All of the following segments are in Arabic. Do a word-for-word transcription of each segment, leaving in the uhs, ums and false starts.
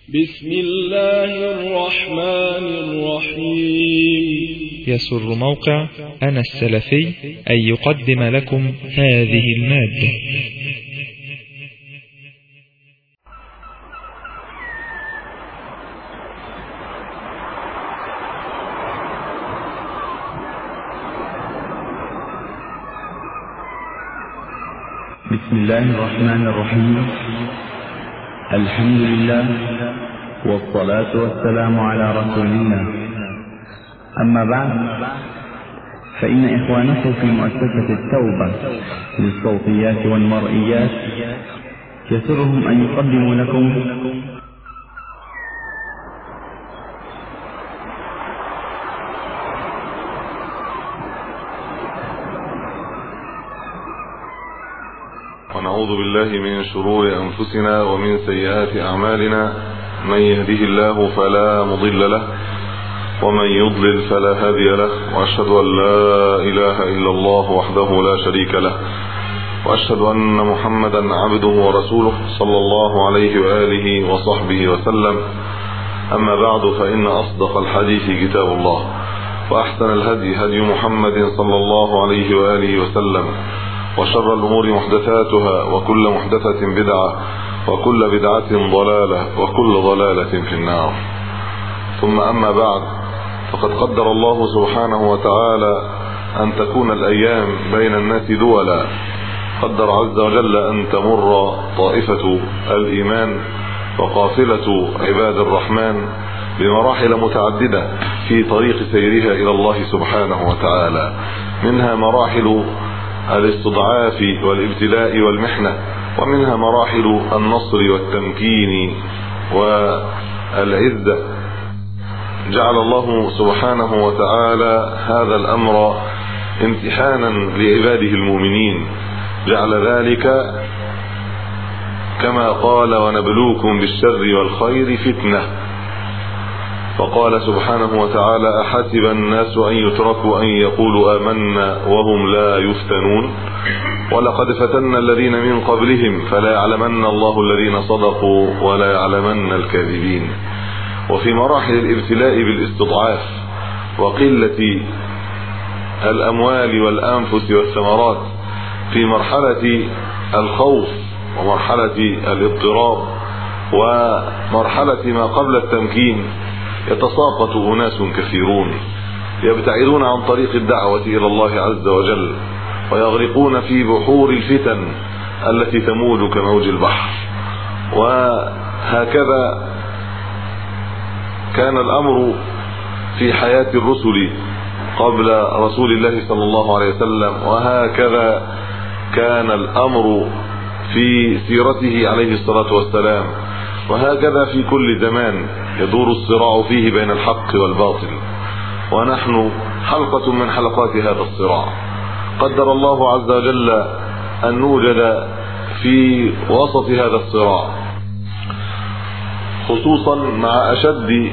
بسم الله الرحمن الرحيم. يسر موقع أنا السلفي أن يقدم لكم هذه المادة. بسم الله الرحمن الرحيم. الحمد لله والصلاة والسلام على رسول الله. أما بعد، فإن إخوانكم في مؤسسة التوبة للصوتيات والمرئيات يسرهم أن يقدموا لكم ونعوذ بالله من شرور أنفسنا ومن سيئات أعمالنا. من يهده الله فلا مضل له ومن يضلل فلا هادي له، وأشهد أن لا إله إلا الله وحده لا شريك له، وأشهد أن محمدا عبده ورسوله صلى الله عليه وآله وصحبه وسلم. أما بعد، فإن أصدق الحديث كتاب الله، وأحسن الهدي هدي محمد صلى الله عليه وآله وسلم، وشر الأمور محدثاتها، وكل محدثة بدعة، وكل بدعة ضلالة، وكل ضلالة في النار. ثم أما بعد، فقد قدر الله سبحانه وتعالى أن تكون الأيام بين الناس دولا. قدر عز وجل أن تمر طائفة الإيمان وقافلة عباد الرحمن بمراحل متعددة في طريق سيرها إلى الله سبحانه وتعالى، منها مراحل الاستضعاف والابتلاء والمحنة، ومنها مراحل النصر والتمكين والعزة. جعل الله سبحانه وتعالى هذا الأمر امتحانا لعباده المؤمنين، جعل ذلك كما قال: ونبلوكم بالشر والخير فتنة. وقال سبحانه وتعالى: أحسب الناس أن يتركوا أن يقولوا آمنا وهم لا يفتنون، ولقد فتنا الذين من قبلهم فلا يعلمن الله الذين صدقوا ولا يعلمن الكاذبين. وفي مراحل الابتلاء بالاستضعاف وقلة الأموال والأنفس والثمرات، في مرحلة الخوف ومرحلة الاضطراب ومرحلة ما قبل التمكين، يتساقط أناس كثيرون يبتعدون عن طريق الدعوة إلى الله عز وجل، ويغرقون في بحور الفتن التي تموج كموج البحر. وهكذا كان الأمر في حياة الرسل قبل رسول الله صلى الله عليه وسلم، وهكذا كان الأمر في سيرته عليه الصلاة والسلام، وهكذا في كل زمان يدور الصراع فيه بين الحق والباطل، ونحن حلقة من حلقات هذا الصراع. قدر الله عز وجل أن نوجد في وسط هذا الصراع، خصوصا مع أشد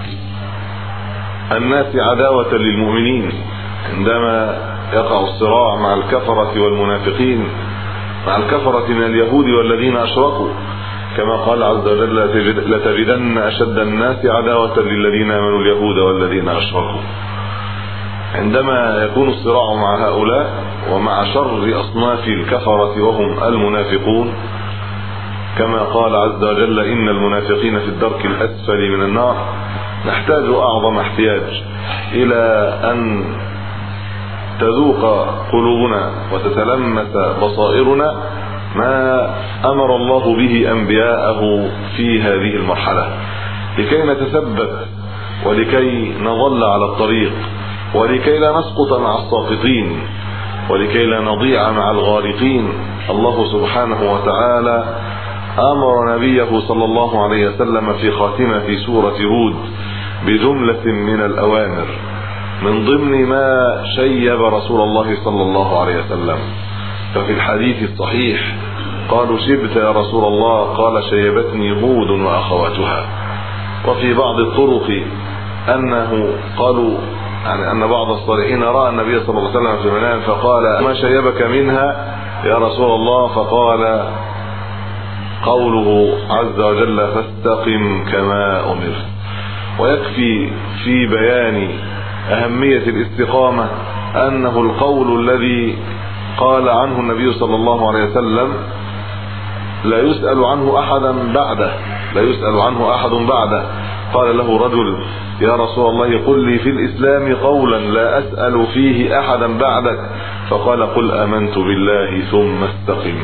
الناس عداوة للمؤمنين، عندما يقع الصراع مع الكفرة والمنافقين، مع الكفرة من اليهود والذين أشركوا، كما قال عز وجل: لتجدن أشد الناس عداوة للذين آمنوا اليهود والذين أشركوا. عندما يكون الصراع مع هؤلاء ومع شر أصناف الكفرة وهم المنافقون، كما قال عز وجل: إن المنافقين في الدرك الأسفل من النار، نحتاج أعظم احتياج إلى أن تذوق قلوبنا وتتلمس بصائرنا ما أمر الله به أنبياءه في هذه المرحلة، لكي نتثبت ولكي نظل على الطريق، ولكي لا نسقط مع الساقطين، ولكي لا نضيع مع الغارقين. الله سبحانه وتعالى أمر نبيه صلى الله عليه وسلم في خاتمة سورة هود بجملة من الأوامر، من ضمن ما شيب رسول الله صلى الله عليه وسلم. ففي الحديث الصحيح قالوا: شبت يا رسول الله؟ قال: شيبتني هود وأخواتها. وفي بعض الطرق أنه قالوا يعني أن بعض الصالحين رأى النبي صلى الله عليه وسلم في المنام فقال: ما شيبك منها يا رسول الله؟ فقال: قوله عز وجل فاستقم كما أمرت. ويكفي في بيان أهمية الاستقامة أنه القول الذي قال عنه النبي صلى الله عليه وسلم لا يسأل عنه أحدا بعده لا يسأل عنه أحد بعده. قال له رجل يا رسول الله قل لي في الإسلام قولا لا أسأل فيه أحدا بعدك، فقال قل آمنت بالله ثم استقم.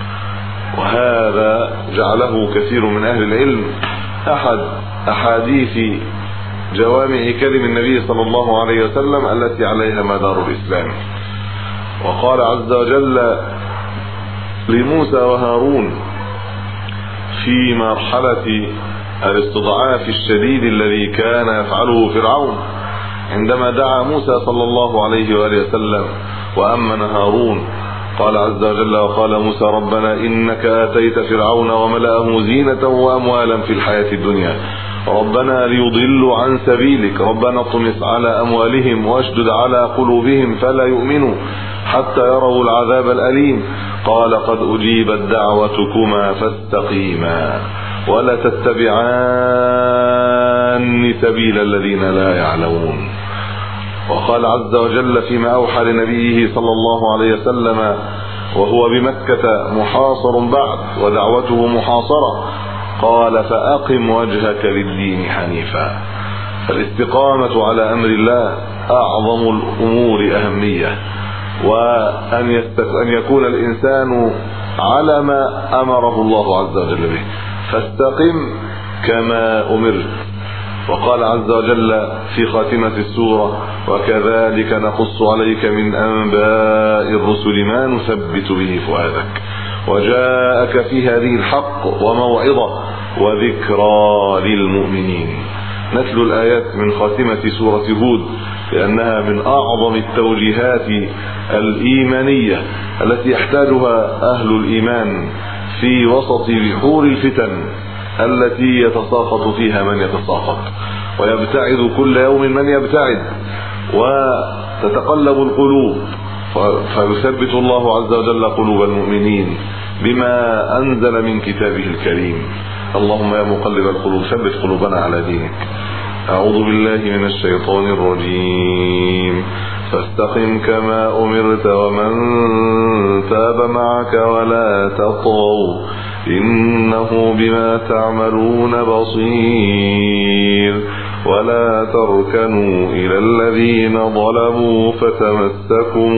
وهذا جعله كثير من أهل العلم أحد أحاديث جوامع كلم النبي صلى الله عليه وسلم التي عليها مدار الإسلام. وقال عز وجل لموسى وهارون في مرحلة الاستضعاف الشديد الذي كان يفعله فرعون عندما دعا موسى صلى الله عليه وآله وسلم وأمن هارون، قال عز وجل وقال موسى ربنا إنك آتيت فرعون وملأه زينة وأموالا في الحياة الدنيا ربنا ليضلوا عن سبيلك ربنا اطمس على أموالهم واشدد على قلوبهم فلا يؤمنوا حتى يروا العذاب الأليم قال قد أجيبت دعوتكما فاستقيما ولا تتبعان سبيل الذين لا يعلمون. وقال عز وجل فيما أوحى لنبيه صلى الله عليه وسلم وهو بمكة محاصر بعد ودعوته محاصرة قال فأقم وجهك للدين حنيفا. فالاستقامة على أمر الله أعظم الأمور أهمية، وأن أن يكون الإنسان على ما أمره الله عز وجل به فاستقم كما أمرت. وقال عز وجل في خاتمة السورة وكذلك نقص عليك من أنباء الرسل ما نثبت به فؤادك وجاءك في هذه الحق وموعظة وذكرى للمؤمنين. نتلو الآيات من خاتمة سورة هود لأنها من أعظم التوجيهات الإيمانية التي يحتاجها أهل الإيمان في وسط بحور الفتن التي يتساقط فيها من يتساقط ويبتعد كل يوم من يبتعد وتتقلب القلوب، فيثبت الله عز وجل قلوب المؤمنين بما أنزل من كتابه الكريم. اللهم يا مقلب القلوب ثبت قلوبنا على دينك. أعوذ بالله من الشيطان الرجيم فاستقم كما أمرت ومن تاب معك ولا تطغوا إنه بما تعملون بصير ولا تركنوا إلى الذين ظلموا فتمسكم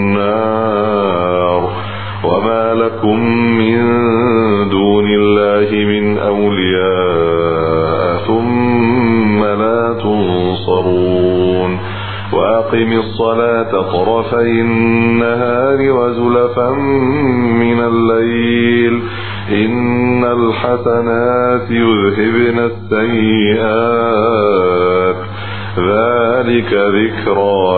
النار وما لكم من دون الله من أولياء ثم لا تنصرون. وأقم الصلاة طرفي النهار وزلفا من الليل إن الحسنات يذهبن السيئات ذلك ذكرى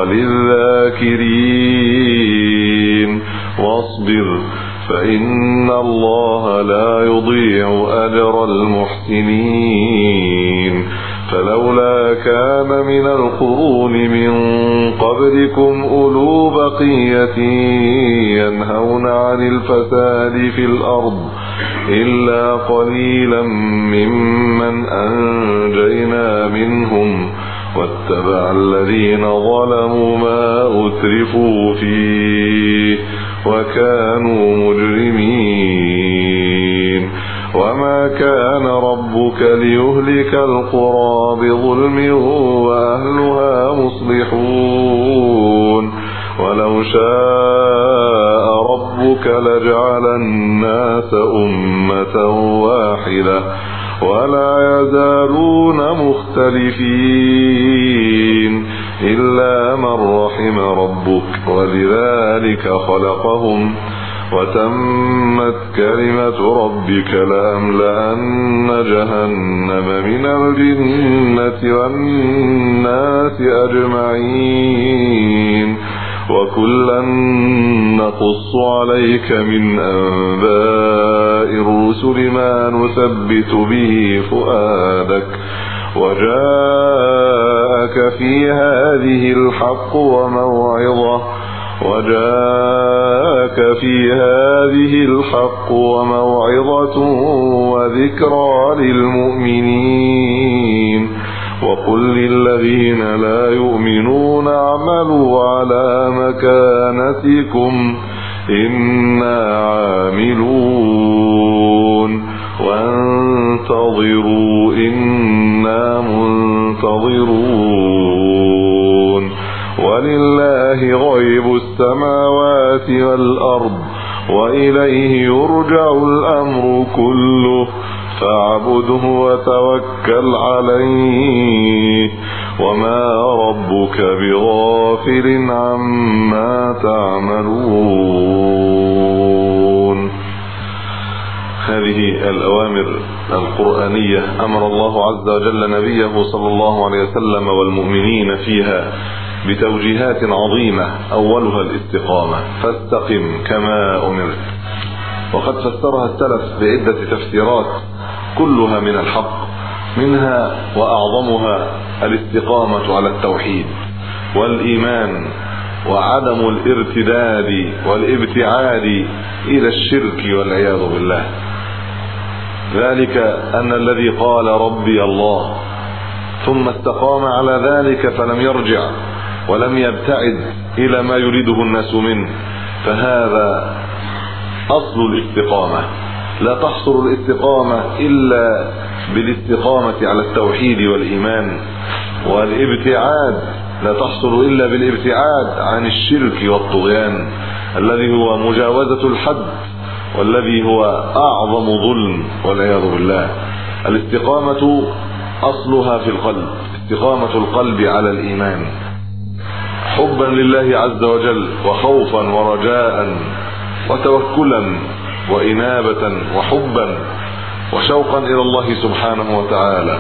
للذاكرين واصبر فإن الله لا يضيع أجر المحسنين. فلولا كان من القرون من قبلكم أولو بقية ينهون عن الفساد في الأرض إلا قليلا ممن أنجينا منهم واتبع الذين ظلموا ما أترفوا فيه وكانوا مجرمين. وما كان ربك ليهلك القرى بظلم وأهلها مصلحون ولو شاء ربك لجعل الناس أمة واحدة ولا يزالون مختلفين إلا من رحم ربك ولذلك خلقهم وتمت كلمة ربك لأملأن جهنم من الجنة والناس أجمعين وكلا نقص عليك من أنباء الرسل ما نثبت به فؤادك وجاءك في هذه الحق وموعظة وجاءك في هذه الحق وموعظة وذكرى للمؤمنين وقل للذين لا يؤمنون اعملوا على مكانتكم إنا عاملون وانتظروا إنا منتظرون ولله غيب السماوات والأرض وإليه يرجع الأمر كله فاعبده وتوكل عليه وما ربك بغافل عما تعملون. هذه الأوامر القرآنية أمر الله عز وجل نبيه صلى الله عليه وسلم والمؤمنين فيها بتوجيهات عظيمة، أولها الاستقامة، فاستقم كما أمرت. وقد فسرها السلف بعدة تفسيرات كلها من الحق، منها وأعظمها الاستقامة على التوحيد والإيمان وعدم الارتداد والابتعاد إلى الشرك والعياذ بالله. ذلك أن الذي قال ربي الله ثم استقام على ذلك فلم يرجع ولم يبتعد إلى ما يريده الناس منه، فهذا أصل الاستقامة. لا تحصل الاستقامة إلا بالاستقامة على التوحيد والإيمان، والابتعاد لا تحصل إلا بالابتعاد عن الشرك والطغيان الذي هو مجاوزة الحد والذي هو أعظم ظلم والعياذ بالله. الاستقامة أصلها في القلب، استقامة القلب على الإيمان، حبا لله عز وجل وخوفا ورجاء وتوكلا وإنابة وحبا وشوقا إلى الله سبحانه وتعالى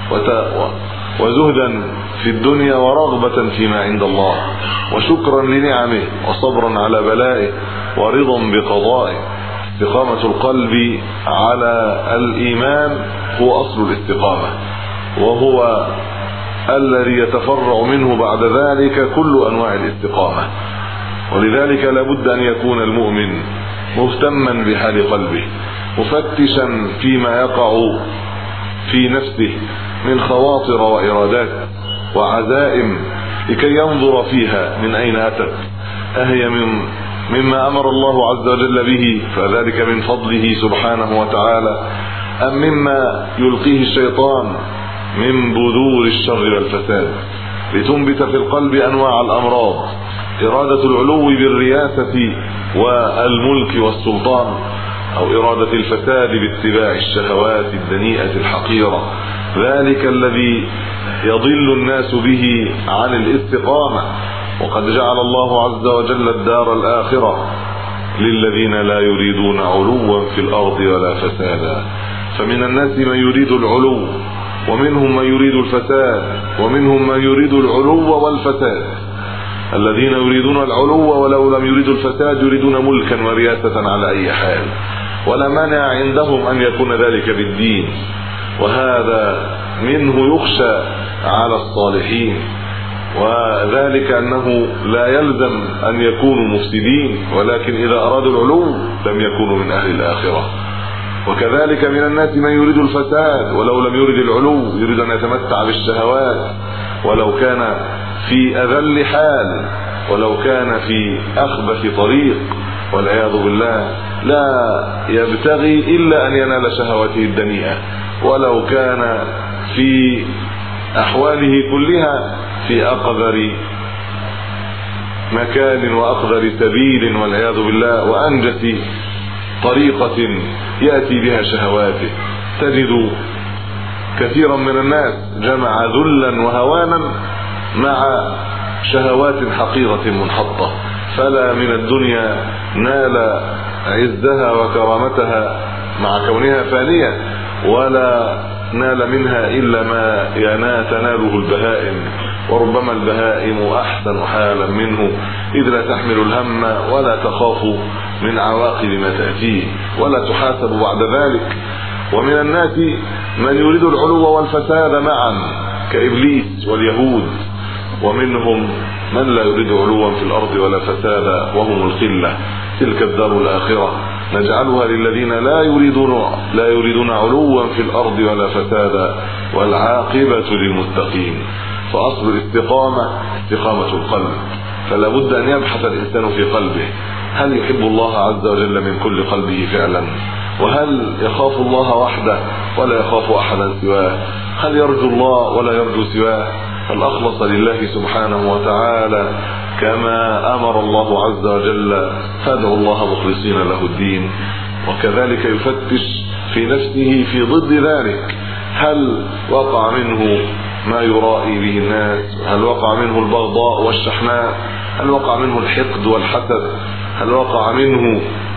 وزهدا في الدنيا ورغبة فيما عند الله وشكرا لنعمه وصبرا على بلائه ورضا بقضائه. استقامة القلب على الإيمان هو أصل الاستقامة، وهو الذي يتفرع منه بعد ذلك كل أنواع الاستقامة. ولذلك لابد أن يكون المؤمن مهتما بحال قلبه، مفتشا فيما يقع في نفسه من خواطر وإرادات وعزائم لكي ينظر فيها من أين أتت، أهي من مما أمر الله عز وجل به فذلك من فضله سبحانه وتعالى، أم مما يلقيه الشيطان من بذور الشر والفساد، لتنبت في القلب أنواع الأمراض، إرادة العلو بالرياسة والملك والسلطان، أو إرادة الفساد باتباع الشهوات الدنيئة الحقيرة، ذلك الذي يضل الناس به عن الاستقامة. وقد جعل الله عز وجل الدار الآخرة للذين لا يريدون علوا في الأرض ولا فسادا. فمن الناس من يريد العلو ومنهم من يريد الفساد ومنهم من يريد العلو والفساد. الذين يريدون العلو ولو لم يريدوا الفساد يريدون ملكا ورياسة على أي حال، ولا مانع عندهم أن يكون ذلك بالدين، وهذا منه يخشى على الصالحين، وذلك أنه لا يلزم أن يكونوا مفسدين، ولكن إذا أرادوا العلو لم يكونوا من أهل الآخرة. وكذلك من الناس من يريد الفساد ولو لم يريد العلو، يريد أن يتمتع بالشهوات ولو كان في أذل حال، ولو كان في أخبث طريق والعياذ بالله، لا يبتغي إلا أن ينال شهواته الدنيئة، ولو كان في أحواله كلها في أقذر مكان وأقذر سبيل والعياذ بالله، وأنجس طريقة يأتي بها شهواته. تجد كثيرا من الناس جمع ذلا وهوانا مع شهوات حقيرة منحطة، فلا من الدنيا نال عزها وكرامتها مع كونها فانية، ولا نال منها إلا ما تناله البهائم، وربما البهائم أحسن حالا منه، إذ لا تحمل الهم ولا تخاف من عواقب ما تأتيه ولا تحاسب بعد ذلك. ومن الناس من يريد العلو والفساد معا كإبليس واليهود ومنهم من لا يريد علوا في الأرض ولا فسادا وهم القلة. تلك الدار الآخرة نجعلها للذين لا يريدون لا يريدون علوا في الأرض ولا فسادا والعاقبة للمتقين. فأصل الاستقامة استقامة القلب، فلا بد أن يبحث الإنسان في قلبه هل يحب الله عز وجل من كل قلبه فعلا، وهل يخاف الله وحده ولا يخاف أحدا سواه، هل يرجو الله ولا يرجو سواه، هل أخلص لله سبحانه وتعالى كما أمر الله عز وجل فادعوا الله مخلصين له الدين. وكذلك يفتش في نفسه في ضد ذلك، هل وقع منه ما يرائي به الناس، هل وقع منه البغضاء والشحناء، هل وقع منه الحقد والحسد، هل وقع منه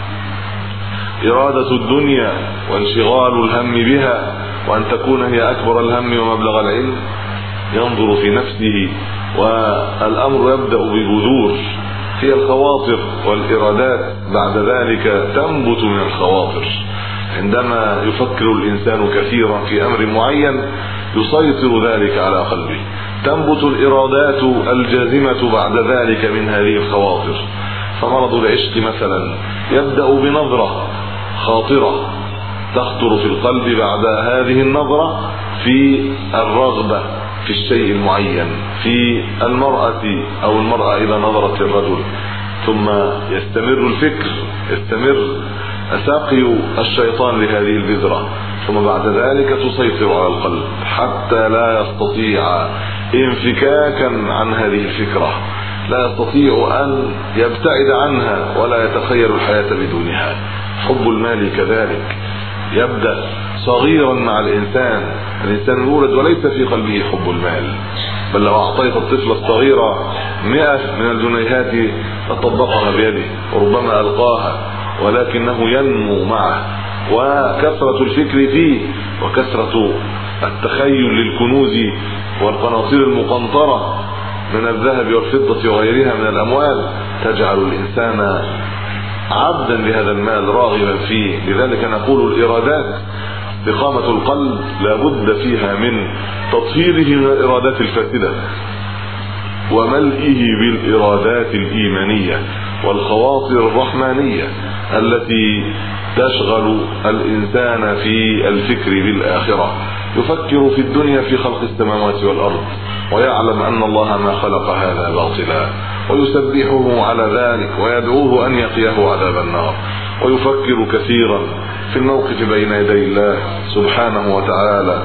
إرادة الدنيا وانشغال الهم بها وأن تكون هي أكبر الهم ومبلغ العلم. ينظر في نفسه، والأمر يبدأ ببذور هي الخواطر والإرادات، بعد ذلك تنبت من الخواطر. عندما يفكر الإنسان كثيرا في أمر معين يسيطر ذلك على قلبه، تنبت الإرادات الجازمة بعد ذلك من هذه الخواطر. فمرض العشق مثلا يبدأ بنظرة خاطرة تخطر في القلب، بعد هذه النظرة في الرغبة في الشيء المعين، في المرأة أو المرأة إذا نظرت للرجل، ثم يستمر الفكر، يستمر ساقي الشيطان لهذه البذرة، ثم بعد ذلك تسيطر على القلب حتى لا يستطيع انفكاكا عن هذه الفكرة، لا يستطيع أن يبتعد عنها ولا يتخيل الحياة بدونها. حب المال كذلك يبدأ صغيرا مع الإنسان، الإنسان يولد وليس في قلبه حب المال، بل لو أعطيت الطفل الصغير مئة من الجنيهات لطبقها بيده وربما ألقاها، ولكنه ينمو معه، وكثرة الفكر فيه وكثرة التخيل للكنوز والقناطير المقنطرة من الذهب والفضة وغيرها من الأموال تجعل الإنسان عبدا لهذا المال راغبا فيه. لذلك نقول الإرادات استقامة القلب لا بد فيها من تطهيره من الإرادات الفاسدة وملئه بالإرادات الإيمانية والخواطر الرحمانية التي تشغل الإنسان في الفكر بالآخرة. يفكر في الدنيا في خلق السماوات والأرض ويعلم أن الله ما خلق هذا باطلا، ويسبحه على ذلك ويدعوه أن يقيه عذاب النار. ويفكر كثيرا في الموقف بين يدي الله سبحانه وتعالى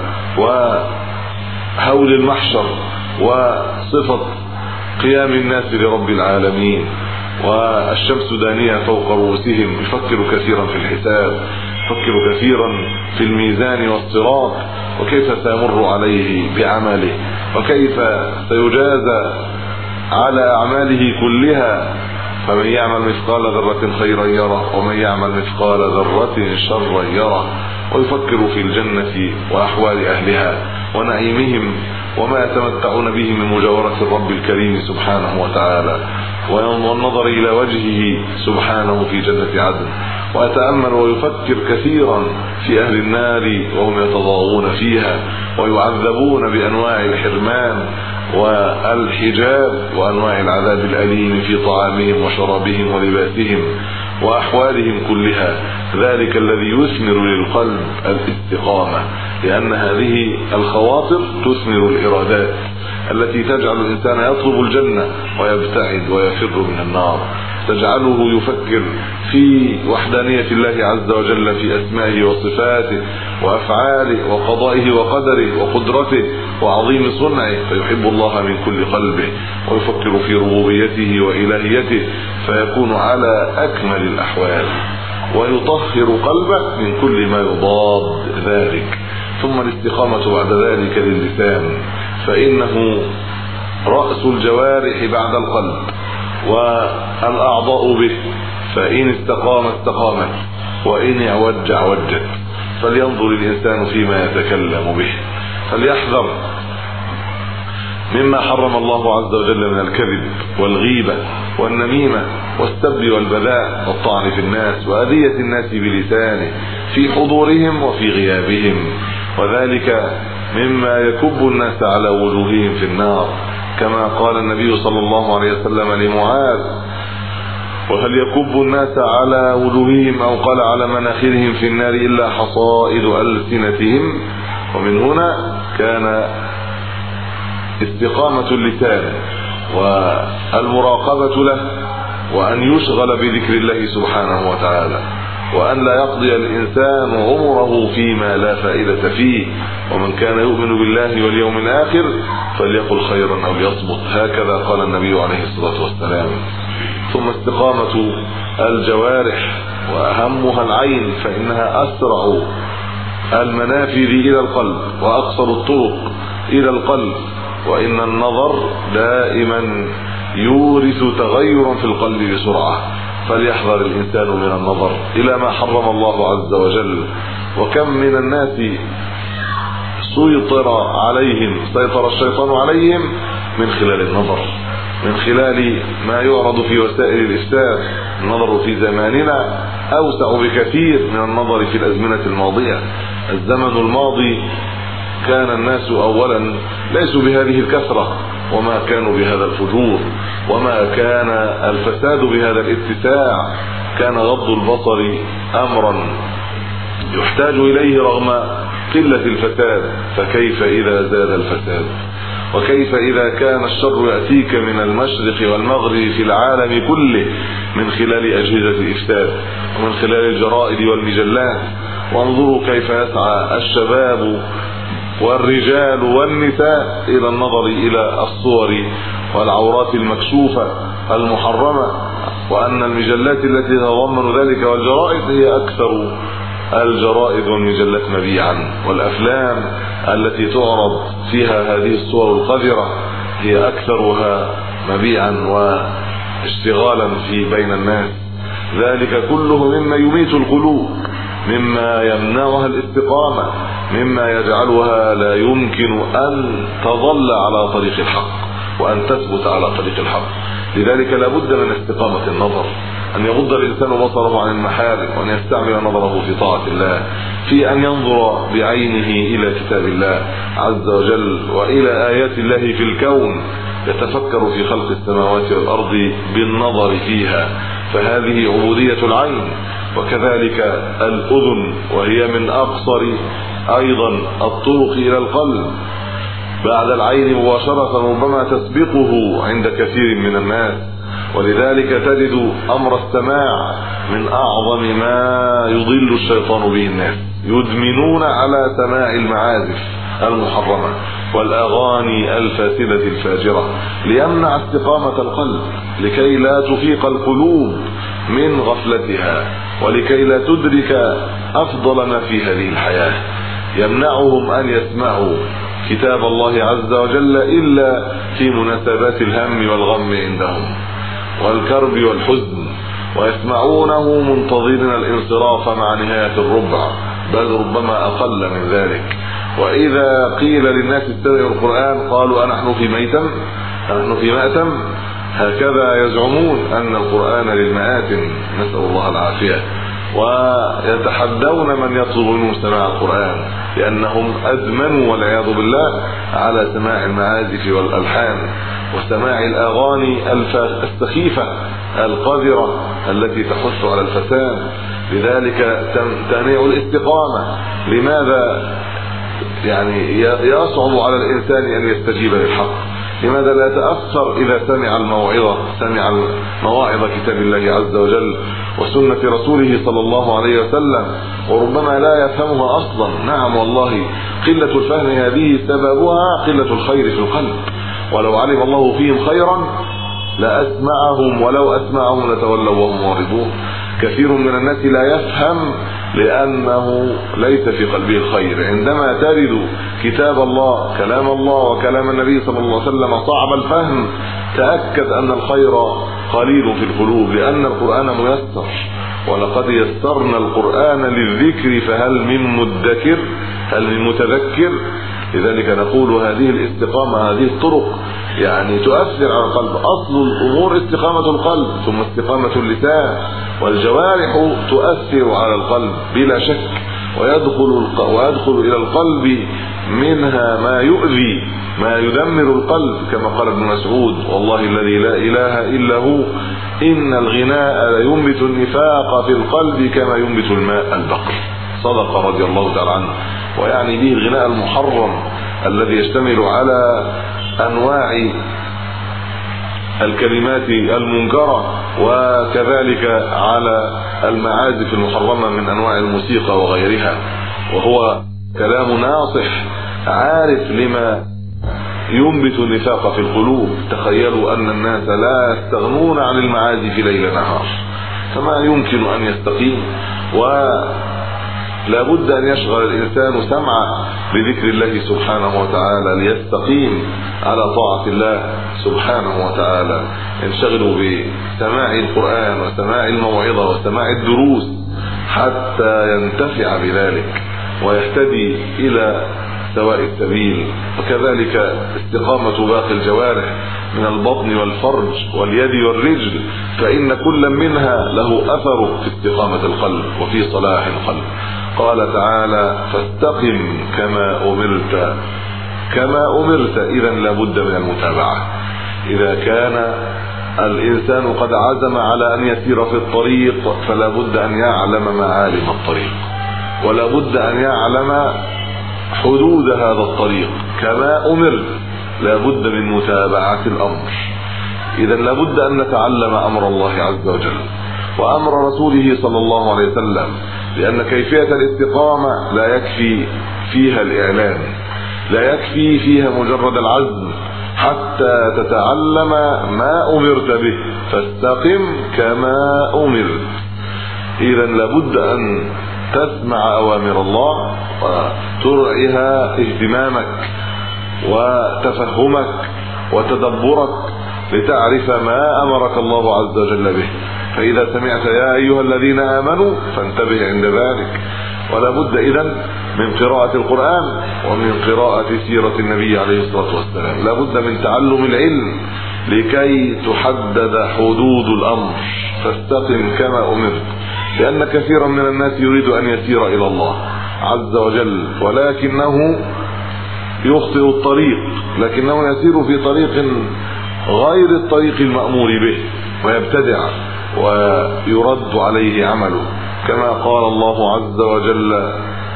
وهول المحشر وصفة قيام الناس لرب العالمين والشمس دانية فوق رؤوسهم. يفكر كثيرا في الحساب، يفكر كثيرا في الميزان والصراط وكيف سيمر عليه بعمله وكيف سيجازى على أعماله كلها. فمن يعمل مثقال ذرة خيرا يره ومن يعمل مثقال ذرة شرا يره. ويفكر في الجنة وأحوال أهلها ونعيمهم وما يتمتعون به من مجاورة الرب الكريم سبحانه وتعالى، والنظر إلى وجهه سبحانه في جنة عدن. ويتأمل ويفكر كثيرا في أهل النار وهم يتضاغون فيها ويعذبون بأنواع الحرمان والحجاب وأنواع العذاب الأليم في طعامهم وشرابهم ولباسهم وأحوالهم كلها. ذلك الذي يثمر للقلب الاستقامة، لأن هذه الخواطر تثمر الإرادات التي تجعل الإنسان يطلب الجنة ويبتعد ويفر من النار، تجعله يفكر في وحدانية الله عز وجل في أسمائه وصفاته وأفعاله وقضائه وقدره وقدرته وعظيم صنعه، فيحب الله من كل قلبه ويفكر في ربوبيته وإلهيته فيكون على أكمل الأحوال، ويطهر قلبه من كل ما يضاد ذلك. ثم الاستقامة بعد ذلك للسان، فإنه رأس الجوارح بعد القلب والأعضاء به، فإن استقام استقامت وإن اعوج اعوجت. فلينظر الإنسان فيما يتكلم به، فليحذر مما حرم الله عز وجل من الكذب والغيبة والنميمة والسب والبذاء والطعن في الناس وأذية الناس بلسانه في حضورهم وفي غيابهم، وذلك مما يكب الناس على وجوههم في النار كما قال النبي صلى الله عليه وسلم لمعاذ: وهل يكب الناس على وجوههم أو قال على مناخرهم في النار إلا حصائد ألسنتهم. ومن هنا كان استقامة اللسان والمراقبة له، وأن يشغل بذكر الله سبحانه وتعالى، وأن لا يقضي الإنسان عمره فيما لا فائدة فيه. ومن كان يؤمن بالله واليوم الآخر فليقل خيرا أو ليصمت، هكذا قال النبي عليه الصلاة والسلام. ثم استقامة الجوارح، وأهمها العين، فإنها أسرع المنافذ إلى القلب وأقصر الطرق إلى القلب، وإن النظر دائما يورث تغيرا في القلب بسرعة، فليحذر الإنسان من النظر إلى ما حرم الله عز وجل. وكم من الناس سيطر عليهم سيطر الشيطان عليهم من خلال النظر، من خلال ما يعرض في وسائل الإفساد. النظر في زماننا أوسع بكثير من النظر في الأزمنة الماضية. الزمن الماضي كان الناس أولا ليسوا بهذه الكثرة، وما كانوا بهذا الفجور، وما كان الفساد بهذا الاتساع. كان غض البصر أمرا يحتاج إليه رغم قلة الفساد، فكيف إذا زاد الفساد؟ وكيف إذا كان الشر يأتيك من المشرق والمغرب في العالم كله من خلال أجهزة الإفساد ومن خلال الجرائد والمجلات؟ وانظروا كيف يسعى الشباب والرجال والنساء إلى النظر إلى الصور والعورات المكشوفة المحرمة، وأن المجلات التي تتضمن ذلك والجرائد هي أكثر الجرائد والمجلات مبيعا، والأفلام التي تعرض فيها هذه الصور القذرة هي أكثرها مبيعا واشتغالا في بين الناس. ذلك كله مما يميت القلوب، مما يمنعها الاستقامة، مما يجعلها لا يمكن أن تظل على طريق الحق وأن تثبت على طريق الحق. لذلك لا بد من استقامة النظر، أن يغض الإنسان بصره عن المحارم، وأن يستعمل نظره في طاعة الله، في أن ينظر بعينه إلى كتاب الله عز وجل وإلى آيات الله في الكون، يتفكر في خلق السماوات والأرض بالنظر فيها، فهذه عبودية العين. وكذلك الأذن، وهي من أقصر أيضا الطرق إلى القلب بعد العين مباشرة، ربما تسبقه عند كثير من الناس. ولذلك تجد أمر السماع من أعظم ما يضل الشيطان به الناس، يدمنون على سماع المعازف المحرمة والأغاني الفاسدة الفاجرة ليمنع استقامة القلب، لكي لا تفيق القلوب من غفلتها، ولكي لا تدرك أفضل ما في هذه الحياة. يمنعهم أن يسمعوا كتاب الله عز وجل إلا في مناسبات الهم والغم عندهم والكرب والحزن، ويسمعونه منتظرين الانصراف مع نهاية الربع، بل ربما أقل من ذلك. وإذا قيل للناس اتبعوا القرآن قالوا أنحن في ميتم أنحن في مأتم. هكذا يزعمون أن القرآن للمآتم، نسأل الله العافية. ويتحدون من يطلب منهم سماع القرآن، لأنهم أدمنوا والعياذ بالله على سماع المعازف والألحان وسماع الأغاني السخيفة القذرة التي تحث على الفساد. لذلك تمتنع الاستقامة. لماذا يعني يصعب على الإنسان أن يستجيب للحق؟ لماذا لا يتأثر إذا سمع الموعظة سمع مواعظ كتاب الله عز وجل وسنة رسوله صلى الله عليه وسلم، وربما لا يفهمها أصلا؟ نعم والله، قلة الفهم هذه سببها قلة الخير في القلب، ولو علم الله فيهم خيرا لأسمعهم، ولو أسمعهم لتولوا وهم معرضون. كثير من الناس لا يفهم لأنه ليس في قلبه الخير. عندما ترد كتاب الله كلام الله وكلام النبي صلى الله عليه وسلم صعب الفهم، تأكد أن الخير قليل في القلوب، لأن القرآن ميسر، ولقد يسرنا القرآن للذكر فهل من مدكر، هل من متذكر. لذلك نقول هذه الاستقامة، هذه الطرق يعني تؤثر على القلب. أصل الأمور استقامة القلب، ثم استقامة اللسان، والجوارح تؤثر على القلب بلا شك. ويدخل ويدخل إلى القلب منها ما يؤذي ما يدمر القلب، كما قال ابن مسعود: والله الذي لا إله إلا هو إن الغناء لينبت النفاق في القلب كما ينبت الماء البقر. صدق رضي الله تعالى عنه. ويعني به الغناء المحرم الذي يشتمل على أنواع الكلمات المنكرة، وكذلك على المعازف المحرمة من أنواع الموسيقى وغيرها، وهو كلام ناصح عارف لما ينبت النفاق في القلوب. تخيلوا أن الناس لا يستغنون عن المعازف ليل نهار، فما يمكن أن يستقيم، ولا بد أن يشغل الإنسان سمعه بذكر الله سبحانه وتعالى ليستقيم على طاعة الله سبحانه وتعالى. انشغلوا بسماع القرآن وسماع الموعظة وسماع الدروس حتى ينتفع بذلك ويهتدي إلى سواء السبيل. وكذلك استقامة باقي الجوارح من البطن والفرج واليد والرجل، فإن كل منها له أثر في استقامة القلب وفي صلاح القلب. قال تعالى: فاستقم كما أمرت كما أمرت. إذا لابد من المتابعة. إذا كان الإنسان قد عزم على أن يسير في الطريق فلا بد أن يعلم معالم الطريق، ولا بد أن يعلم حدود هذا الطريق. كما أمر لا بد من متابعة الأمر. إذا لا بد أن نتعلم أمر الله عز وجل وأمر رسوله صلى الله عليه وسلم، لأن كيفية الاستقامة لا يكفي فيها الإعلان، لا يكفي فيها مجرد العزم، حتى تتعلم ما أمرت به. فاستقم كما أمرت. إذا لابد أن تسمع أوامر الله وترعيها اهتمامك وتفهمك وتدبرك لتعرف ما أمرك الله عز وجل به. فإذا سمعت يا أيها الذين آمنوا فانتبه عند ذلك. ولا بد إذن من قراءة القرآن ومن قراءة سيرة النبي عليه الصلاة والسلام. لا بد من تعلم العلم لكي تحدد حدود الأمر. فاستقم كما أمرت، لأن كثيرا من الناس يريد أن يسير إلى الله عز وجل ولكنه يخطئ الطريق، لكنه يسير في طريق غير الطريق المأمور به ويبتدع ويرد عليه عمله، كما قال الله عز وجل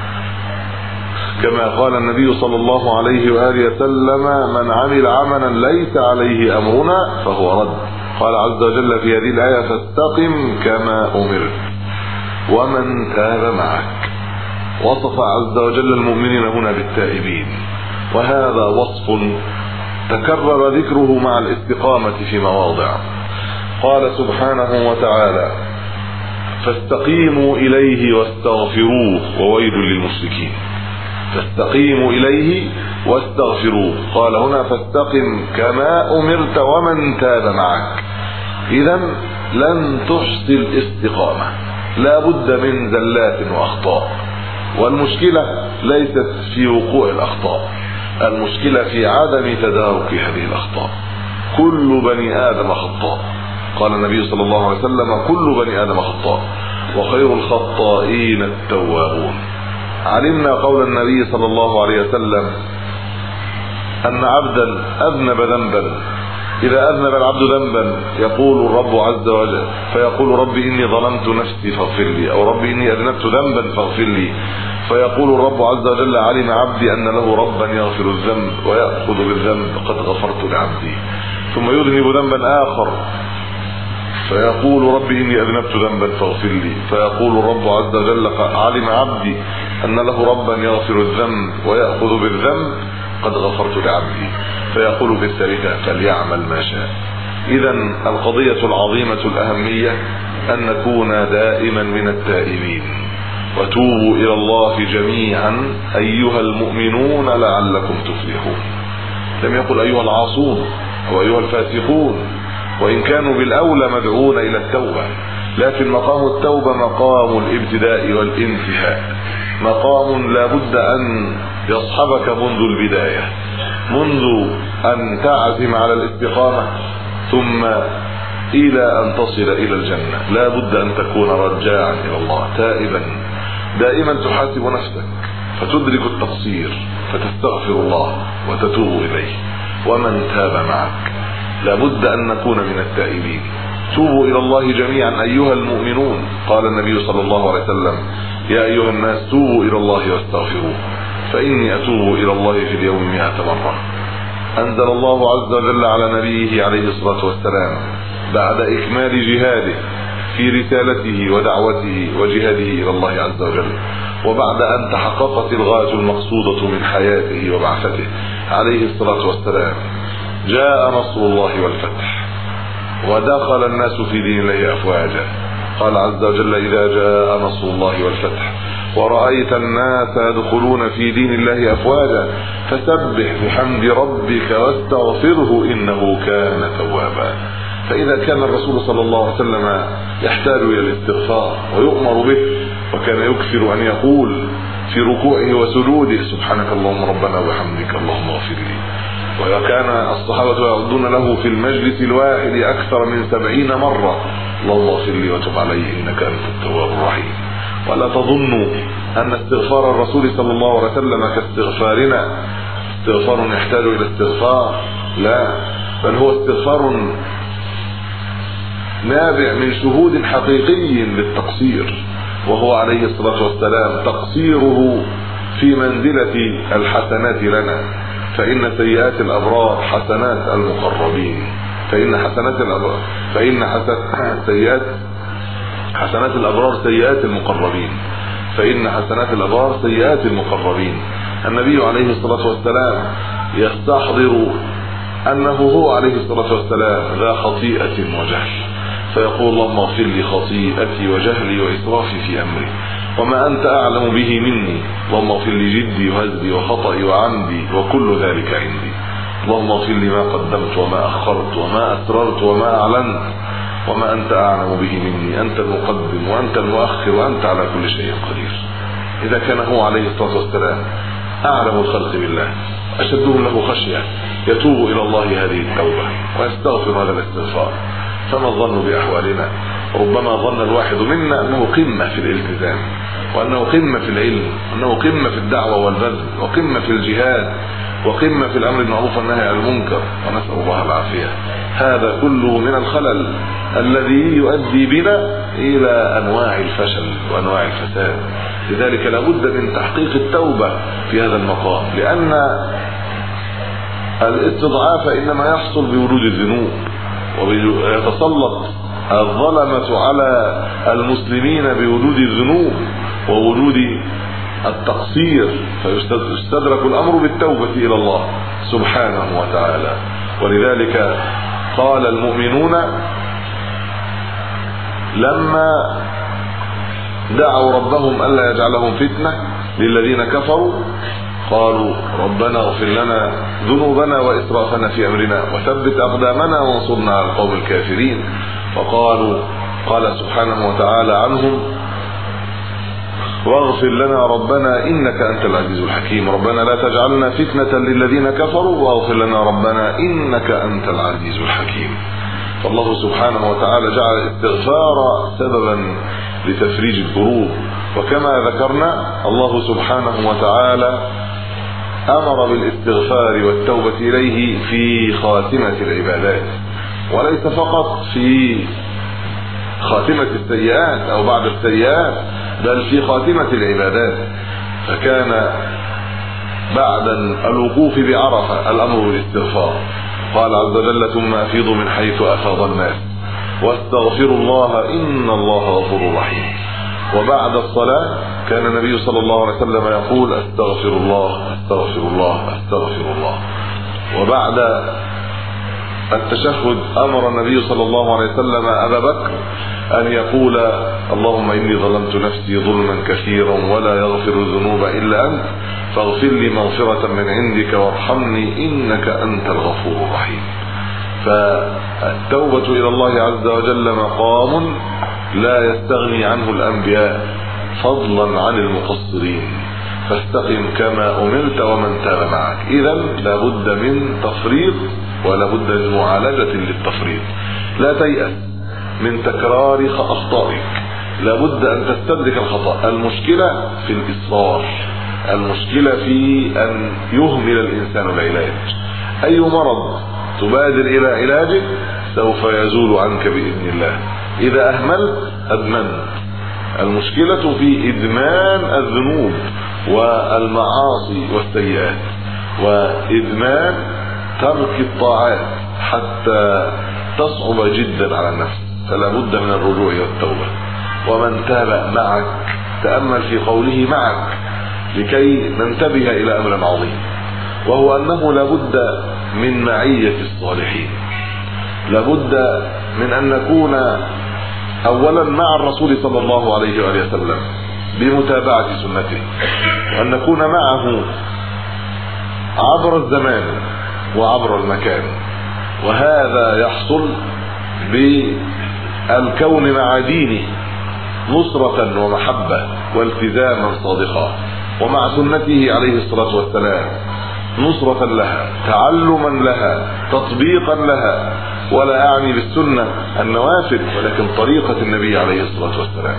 كما قال النبي صلى الله عليه وآله وسلم: من عمل عملا ليس عليه أمرنا فهو رد. قال عز وجل في هذه الآية: فاستقم كما أمرت ومن تاب معك. وصف عز وجل المؤمنين هنا بالتائبين، وهذا وصف تكرر ذكره مع الاستقامة في مواضع. قال سبحانه وتعالى: فاستقيموا إليه واستغفروه وويل للمشركين. فاستقيموا إليه واستغفروه. قال هنا: فاستقم كما أمرت ومن تاب معك. إذن لن تحصي الاستقامة، لا بد من زلات وأخطاء. والمشكلة ليست في وقوع الأخطاء، المشكلة في عدم تدارك هذه الأخطاء. كل بني آدم خطاء. قال النبي صلى الله عليه وسلم: كل بني آدم خطاء وخير الخطائين التوابون. علمنا قول النبي صلى الله عليه وسلم أن عبدا أذنب ذنبا، إذا أذنب العبد ذنبا يقول الرب عز وجل فيقول: ربي إني ظلمت نفسي فاغفر لي، أو ربي إني أذنبت ذنبا فاغفر لي، فيقول الرب عز وجل: علم عبدي أن له ربا يغفر الذنب ويأخذ بالذنب قد غفرت لعبدي. ثم يذنب ذنبا آخر فيقول: ربي إني أذنبت ذنبا فاغفر لي، فيقول الرب عز وجل: علم عبدي أن له ربا يغفر الذنب ويأخذ بالذنب قد غفرت لعبدي، فيقول في الثالثة: فليعمل ما شاء. إذا القضية العظيمة الأهمية أن نكون دائما من التائبين. وتوبوا إلى الله جميعا أيها المؤمنون لعلكم تفلحون. لم يقل أيها العاصون أو أيها الفاسقون، وإن كانوا بالأولى مدعون إلى التوبة، لكن مقام التوبة مقام الابتداء والانتهاء، مقام لا بد أن يصحبك منذ البداية، منذ أن تعزم على الاستقامة ثم إلى أن تصل إلى الجنة. لا بد أن تكون رجاعا إلى الله تائبا دائما تحاسب نفسك فتدرك التقصير فتستغفر الله وتتوب إليه. ومن تاب معك، لابد أن نكون من التائبين. توبوا إلى الله جميعا أيها المؤمنون. قال النبي صلى الله عليه وسلم: يا أيها الناس توبوا إلى الله واستغفروه فإني أتوب إلى الله في اليوم مئة مرة. أنزل الله عز وجل على نبيه عليه الصلاة والسلام بعد إكمال جهاده في رسالته ودعوته وجهاده إلى الله عز وجل، وبعد أن تحققت الغاية المقصودة من حياته وبعثته عليه الصلاة والسلام، جاء نصر الله والفتح ودخل الناس في دين الله أفواجا. قال عز وجل: إذا جاء نصر الله والفتح ورأيت الناس يدخلون في دين الله أفواجا فسبح بحمد ربك واستغفره إنه كان توابا. فإذا كان الرسول صلى الله عليه وسلم يحتاج إلى الاستغفار ويؤمر به، وكان يكثر أن يقول في ركوعه وسجوده: سبحانك اللهم ربنا وبحمدك اللهم اغفر لي. وكان الصحابة يعدون له في المجلس الواحد أكثر من سبعين مرة: اللهم اغفر لي وتب علي إنك أنت التواب الرحيم. ولا تظنوا أن استغفار الرسول صلى الله عليه وسلم كاستغفارنا استغفار يحتاج إلى استغفار، لا، بل هو استغفار نابع من شهود حقيقي للتقصير، وهو عليه الصلاة والسلام تقصيره في منزلة الحسنات لنا. فإن سيئات الأبرار حسنات المقربين، فإن حسنات الأبرار فإن حسنات سيئات حسنات الأبرار سيئات المقربين فإن حسنات الأبرار سيئات المقربين. النبي عليه الصلاة والسلام يستحضر أنه هو عليه الصلاة والسلام ذا خطيئة وجهل، فيقول: اللهم اغفر لي خطيئتي وجهلي وإسرافي في أمري وما أنت أعلم به مني، اللهم اغفر لي جدي وهزلي وخطئي وعمدي وكل ذلك عندي، اللهم اغفر لي ما قدمت وما أخرت وما أسررت وما أعلنت وما أنت أعلم به مني، أنت المقدم وأنت المؤخر وأنت على كل شيء قدير. إذا كان هو عليه الصلاة والسلام أعلم الخلق بالله أشدهم له خشية يتوب إلى الله هذه التوبة ويستغفر هذا الاستغفار، فما الظن بأحوالنا؟ ربما ظن الواحد منا أنه قمة في الالتزام، وأنه قمة في العلم، وأنه قمة في الدعوة والبذل، وقمة في الجهاد، وقمة في الأمر بالمعروف والنهي عن المنكر، ونسأل الله العافية. هذا كله من الخلل الذي يؤدي بنا إلى أنواع الفشل وأنواع الفساد. لذلك لابد من تحقيق التوبة في هذا المقام، لأن الاستضعاف إنما يحصل بوجود الذنوب، ويتسلط الظلمة على المسلمين بوجود الذنوب ووجود التقصير، فيستدرك الأمر بالتوبة إلى الله سبحانه وتعالى. ولذلك قال المؤمنون لما دعوا ربهم ألا يجعلهم فتنة للذين كفروا، قالوا: ربنا اغفر لنا ذنوبنا وإسرافنا في أمرنا وثبت أقدامنا وانصرنا على القوم الكافرين. وقالوا قال سبحانه وتعالى عنهم: واغفر لنا ربنا إنك أنت العزيز الحكيم، ربنا لا تجعلنا فتنة للذين كفروا واغفر لنا ربنا إنك أنت العزيز الحكيم. فالله سبحانه وتعالى جعل الاستغفار سببا لتفريج الكروب، وكما ذكرنا الله سبحانه وتعالى أمر بالاستغفار والتوبة إليه في خاتمة العبادات، وليس فقط في خاتمة السيئات أو بعد السيئات، بل في خاتمة العبادات. فكان بعد الوقوف بعرفة الأمر بالاستغفار، قال عز وجل: ثم أفيضوا من حيث أفاض الناس واستغفروا الله إن الله غفور رحيم. وبعد الصلاة كان النبي صلى الله عليه وسلم يقول: استغفر الله استغفر الله استغفر الله. وبعد التشهد أمر النبي صلى الله عليه وسلم أبا بكر أن يقول: اللهم إني ظلمت نفسي ظلما كثيرا ولا يغفر الذنوب إلا أنت فاغفر لي مغفرة من عندك وارحمني إنك أنت الغفور الرحيم. فالتوبة إلى الله عز وجل مقام لا يستغني عنه الأنبياء فضلا عن المقصرين، فاستقم كما أمرت ومن تاب معك. إذن لابد من تفريط ولابد من معالجة للتفريط. لا تيأس من تكرار أخطائك، لابد أن تستدرك الخطأ. المشكلة في الإصرار، المشكلة في أن يهمل الإنسان العلاج. أي مرض تبادر إلى علاجه سوف يزول عنك بإذن الله. إذا أهملت أدمنت. المشكلة في إدمان الذنوب والمعاصي والسيئات، وإدمان ترك الطاعات حتى تصعب جدا على النفس. فلا بد من الرجوع والتوبة. ومن تاب معك، تأمل في قوله معك لكي ننتبه إلى أمر عظيم، وهو أنه لابد من معية الصالحين. لابد من أن نكون أولا مع الرسول صلى الله عليه وآله وسلم بمتابعة سنته، وأن نكون معه عبر الزمان وعبر المكان. وهذا يحصل بالكون مع دينه نصرة ومحبة والتزاما صادقا، ومع سنته عليه الصلاة والسلام نصرة لها، تعلما لها، تطبيقا لها. ولا أعني بالسنة النوافل، ولكن طريقة النبي عليه الصلاة والسلام،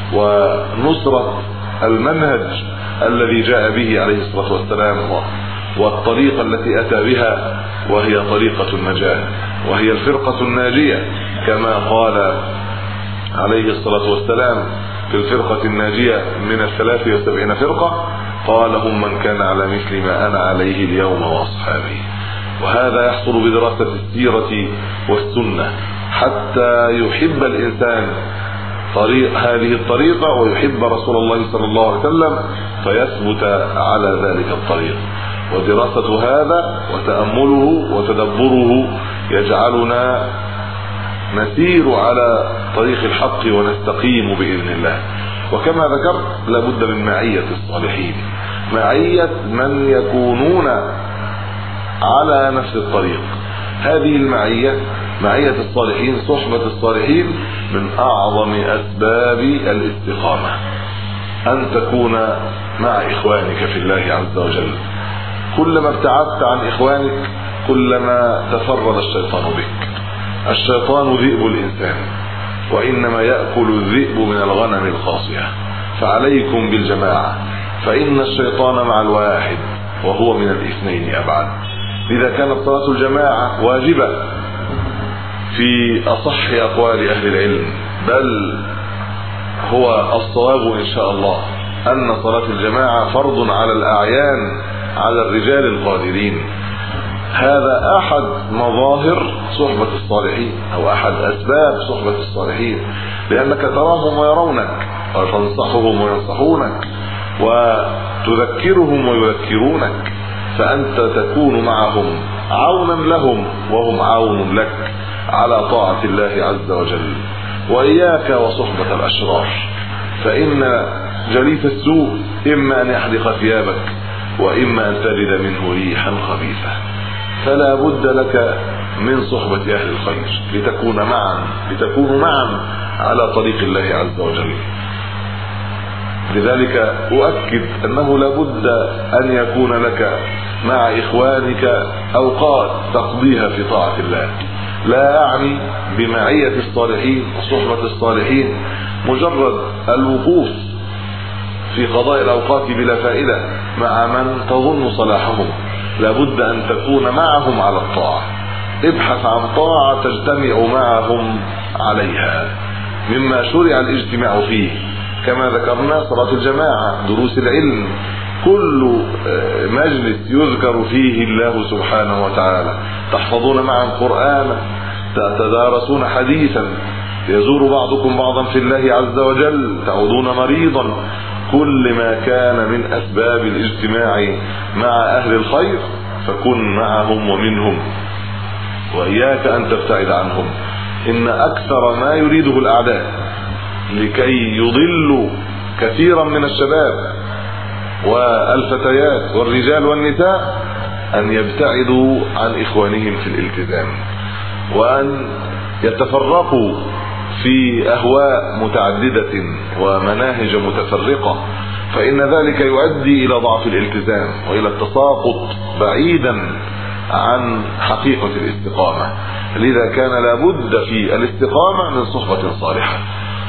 ونصرة المنهج الذي جاء به عليه الصلاة والسلام، والطريقة التي أتى بها، وهي طريقة النجاة، وهي الفرقة الناجية، كما قال عليه الصلاة والسلام في الفرقة الناجية من الثلاث وسبعين فرقة، قال هم من كان على مثل ما أنا عليه اليوم وأصحابي. وهذا يحصل بدراسة السيرة والسنة حتى يحب الإنسان طريق هذه الطريقة ويحب رسول الله صلى الله عليه وسلم فيثبت على ذلك الطريق. ودراسة هذا وتأمله وتدبره يجعلنا نسير على طريق الحق ونستقيم بإذن الله. وكما ذكرت لابد من معية الصالحين، معية من يكونون على نفس الطريق. هذه المعية، معية الصالحين، صحبة الصالحين، من أعظم أسباب الاستقامة. أن تكون مع إخوانك في الله عز وجل. كلما ابتعدت عن إخوانك كلما تفرد الشيطان بك. الشيطان ذئب الإنسان، وإنما يأكل الذئب من الغنم الخاصية. فعليكم بالجماعة، فإن الشيطان مع الواحد وهو من الاثنين أبعد. لذا كانت صلاة الجماعة واجبة في أصح أقوال أهل العلم، بل هو الصواب إن شاء الله أن صلاة الجماعة فرض على الأعيان، على الرجال القادرين. هذا أحد مظاهر صحبة الصالحين، أو أحد أسباب صحبة الصالحين، لأنك تراهم ويرونك، وتنصحهم وينصحونك، وتذكرهم ويذكرونك، فأنت تكون معهم عونا لهم وهم عون لك على طاعة الله عز وجل. وإياك وصحبة الأشرار، فإن جليس السوء إما أن يحرق ثيابك وإما أن تجد منه ريحا خبيثة. فلا بد لك من صحبة أهل الخير لتكون معا لتكونوا معا على طريق الله عز وجل. لذلك أؤكد أنه لابد أن يكون لك مع إخوانك أوقات تقضيها في طاعة الله. لا أعني بمعية الصالحين وصحبة الصالحين مجرد الوقوف في قضاء الأوقات بلا فائدة مع من تظن صلاحهم. لابد أن تكون معهم على الطاعة. ابحث عن طاعة تجتمع معهم عليها مما شرع الاجتماع فيه، كما ذكرنا صلاة الجماعة، دروس العلم، كل مجلس يذكر فيه الله سبحانه وتعالى، تحفظون معا القرآن، تتدارسون حديثا، يزور بعضكم بعضا في الله عز وجل، تعودون مريضا. كل ما كان من أسباب الاجتماع مع أهل الخير فكن معهم ومنهم، وإياك أن تبتعد عنهم. إن أكثر ما يريده الأعداء لكي يضلوا كثيرا من الشباب والفتيات والرجال والنساء أن يبتعدوا عن إخوانهم في الالتزام، وأن يتفرقوا في أهواء متعددة ومناهج متفرقة، فإن ذلك يؤدي إلى ضعف الالتزام وإلى التساقط بعيدا عن حقيقة الاستقامة. لذا كان لابد في الاستقامة من صحبة صالحة.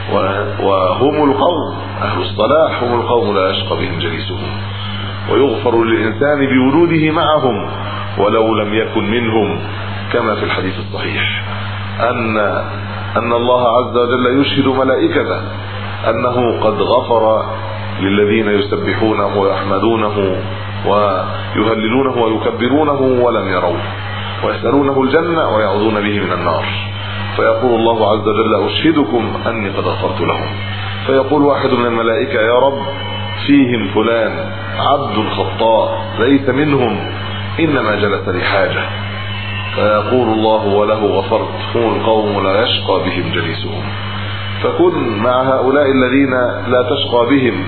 وهم القوم أهل الصلاح، هم القوم لا يشقى بهم جليسهم، ويغفر للإنسان بوجوده معهم ولو لم يكن منهم، كما في الحديث الصحيح أن أن الله عز وجل يشهد ملائكته أنه قد غفر للذين يسبحونه ويحمدونه ويهللونه ويكبرونه ولم يروه، ويسألونه الجنة ويعوذون به من النار. فيقول الله عز وجل أشهدكم أني قد غفرت لهم. فيقول واحد من الملائكة يا رب فيهم فلان عبد خطاء ليس منهم إنما جلس لحاجة. فيقول الله وله غفرت، هم القوم لا يشقى بهم جليسهم. فكن مع هؤلاء الذين لا تشقى بهم،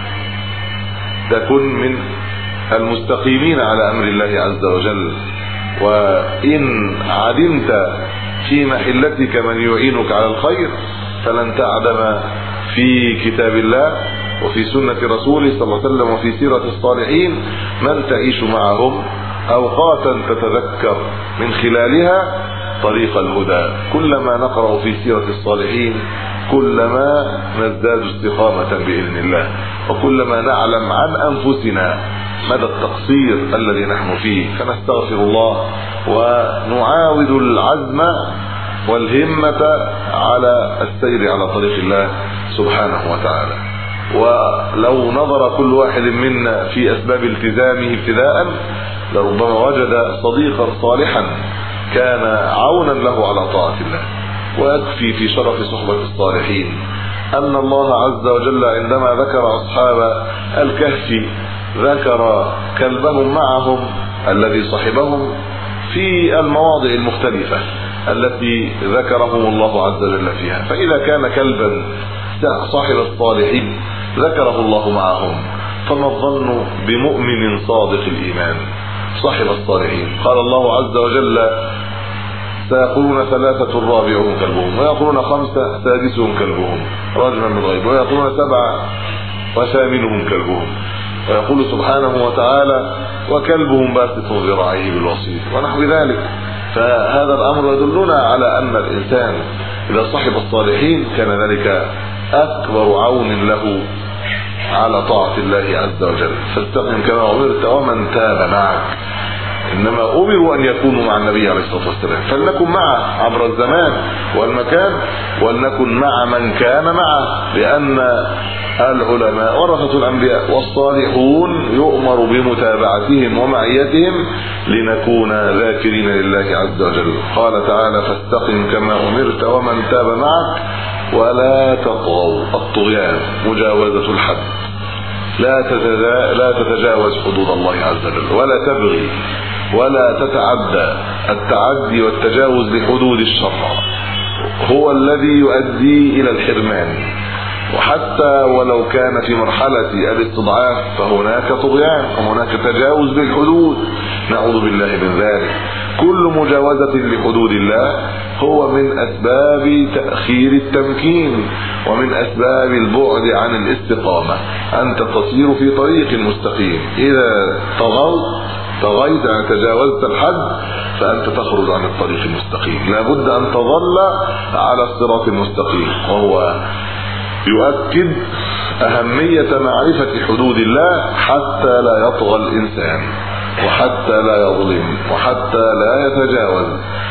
تكن من المستقيمين على أمر الله عز وجل. وإن علمت في محلتك من يعينك على الخير فلن تعدم في كتاب الله وفي سنة رسوله صلى الله عليه وسلم وفي سيرة الصالحين من تعيش معهم أوقاتا تتذكر من خلالها طريق الهدى. كلما نقرأ في سيرة الصالحين كلما نزداد استقامة بإذن الله، وكلما نعلم عن أنفسنا مدى التقصير الذي نحن فيه فنستغفر الله ونعاود العزم والهمة على السير على طريق الله سبحانه وتعالى. ولو نظر كل واحد منا في أسباب التزامه ابتداء لربما وجد صديقا صالحا كان عونا له على طاعة الله. ويكفي في شرف صحبة الصالحين أن الله عز وجل عندما ذكر أصحاب الكهف ذكر كلبهم معهم الذي صحبهم في المواضع المختلفة التي ذكرهم الله عز وجل فيها. فإذا كان كلبا صاحب الصالحين ذكره الله معهم، فما الظن بمؤمن صادق الإيمان صاحب الصالحين؟ قال الله عز وجل سيقولون ثلاثة رابعهم كلبهم، ويقولون خمسة سادسهم كلبهم رجما من الغيب، ويقولون سبعة وثامنهم كلبهم، ويقول سبحانه وتعالى وكلبهم باسط ذراعيه بالوصيد ونحو ذلك. فهذا الأمر يدلنا على أن الإنسان إذا صحب الصالحين كان ذلك أكبر عون له على طاعة الله عز وجل. فاستقم كما أمرت ومن تاب معك. إنما أمروا أن يكونوا مع النبي عليه الصلاة والسلام، فلنكن معه عبر الزمان والمكان، ولنكن مع من كان معه، لأن العلماء ورثة الأنبياء والصالحون يؤمر بمتابعتهم ومعيتهم لنكون ذاكرين لله عز وجل. قال تعالى فاستقم كما أمرت ومن تاب معك ولا تطغوا. الطغيان مجاوزة الحد، لا لا تتجاوز حدود الله عز وجل، ولا تبغي ولا تتعدى. التعدي والتجاوز لحدود الشرع هو الذي يؤدي إلى الحرمان، وحتى ولو كان في مرحلة الاستضعاف فهناك طغيان وهناك تجاوز للحدود، نعوذ بالله من ذلك. كل مجاوزة لحدود الله هو من أسباب تأخير التمكين ومن أسباب البعد عن الاستقامة. أنت تصير في طريق مستقيم، إذا طغوت طغيت أن تجاوزت الحد فأنت تخرج عن الطريق المستقيم. لابد أن تظل على الصراط المستقيم، وهو يؤكد أهمية معرفة حدود الله حتى لا يطغى الإنسان وحتى لا يظلم وحتى لا يتجاوز.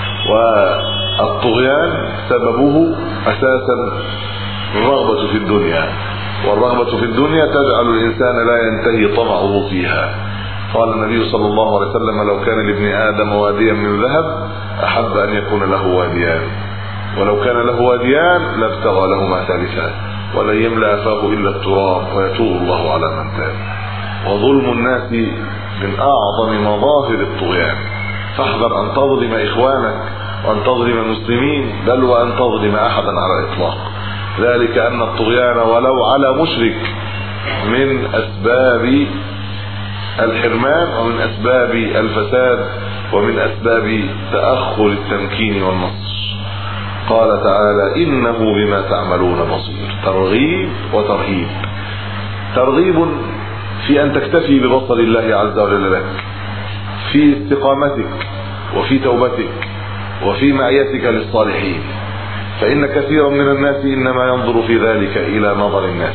والطغيان سببه أساسا الرغبة في الدنيا، والرغبة في الدنيا تجعل الإنسان لا ينتهي طمعه فيها. قال النبي صلى الله عليه وسلم لو كان لابن آدم واديا من ذهب أحب أن يكون له واديان، ولو كان له واديان لابتغى لهما ثالثا، ولن يملأ فاه إلا التراب ويتوب الله على من تاب. وظلم الناس من أعظم مظاهر الطغيان، فاحذر أن تظلم إخوانك وأن تظلم المسلمين، بل وأن تظلم أحدا على الإطلاق. ذلك أن الطغيان ولو على مشرك من أسباب الحرمان ومن أسباب الفساد ومن أسباب تأخر التمكين والنصر. قال تعالى إنه بما تعملون بصير. ترغيب وترهيب. ترغيب في أن تكتفي ببصر الله عز وجل لك في استقامتك وفي توبتك وفي معيتك للصالحين. فإن كثيرا من الناس إنما ينظر في ذلك إلى نظر الناس،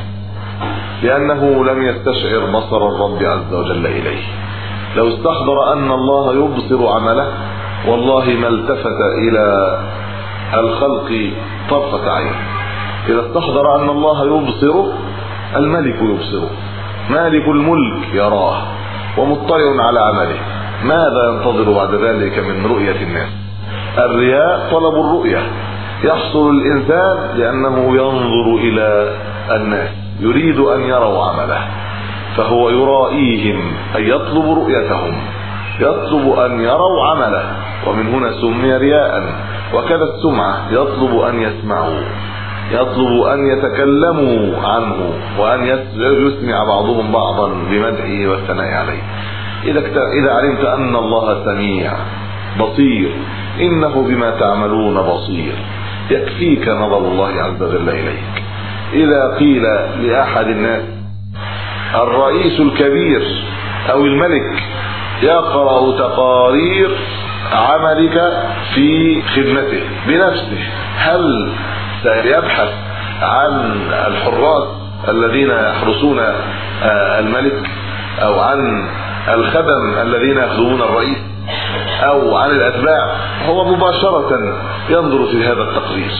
لأنه لم يستشعر بصر الرب عز وجل إليه. لو استحضر أن الله يبصر عمله والله ما التفت إلى الخلق طرفة عين. إذا استحضر أن الله يبصر، الملك يبصره، مالك الملك يراه ومطلع على عمله، ماذا ينتظر بعد ذلك من رؤية الناس؟ الرياء طلب الرؤية، يحصل الإنسان لأنه ينظر إلى الناس، يريد أن يروا عمله، فهو يرائيهم أي يطلب رؤيتهم، يطلب أن يروا عمله، ومن هنا سمي رياء. وكذا السمعة، يطلب أن يسمعوا، يطلب أن يتكلموا عنه، وأن يسمع بعضهم بعضا بمدحه والثناء عليه. إذا علمت أن الله سميع بصير، إنه بما تعملون بصير، يكفيك نظر الله عز وجل إليك. إذا قيل لأحد الناس الرئيس الكبير أو الملك يقرأ تقارير عملك في خدمته بنفسه، هل سيبحث عن الحراس الذين يحرسون الملك، أو عن الخدم الذين يخدمون الرئيس، أو عن الأتباع؟ هو مباشرة ينظر في هذا التقرير،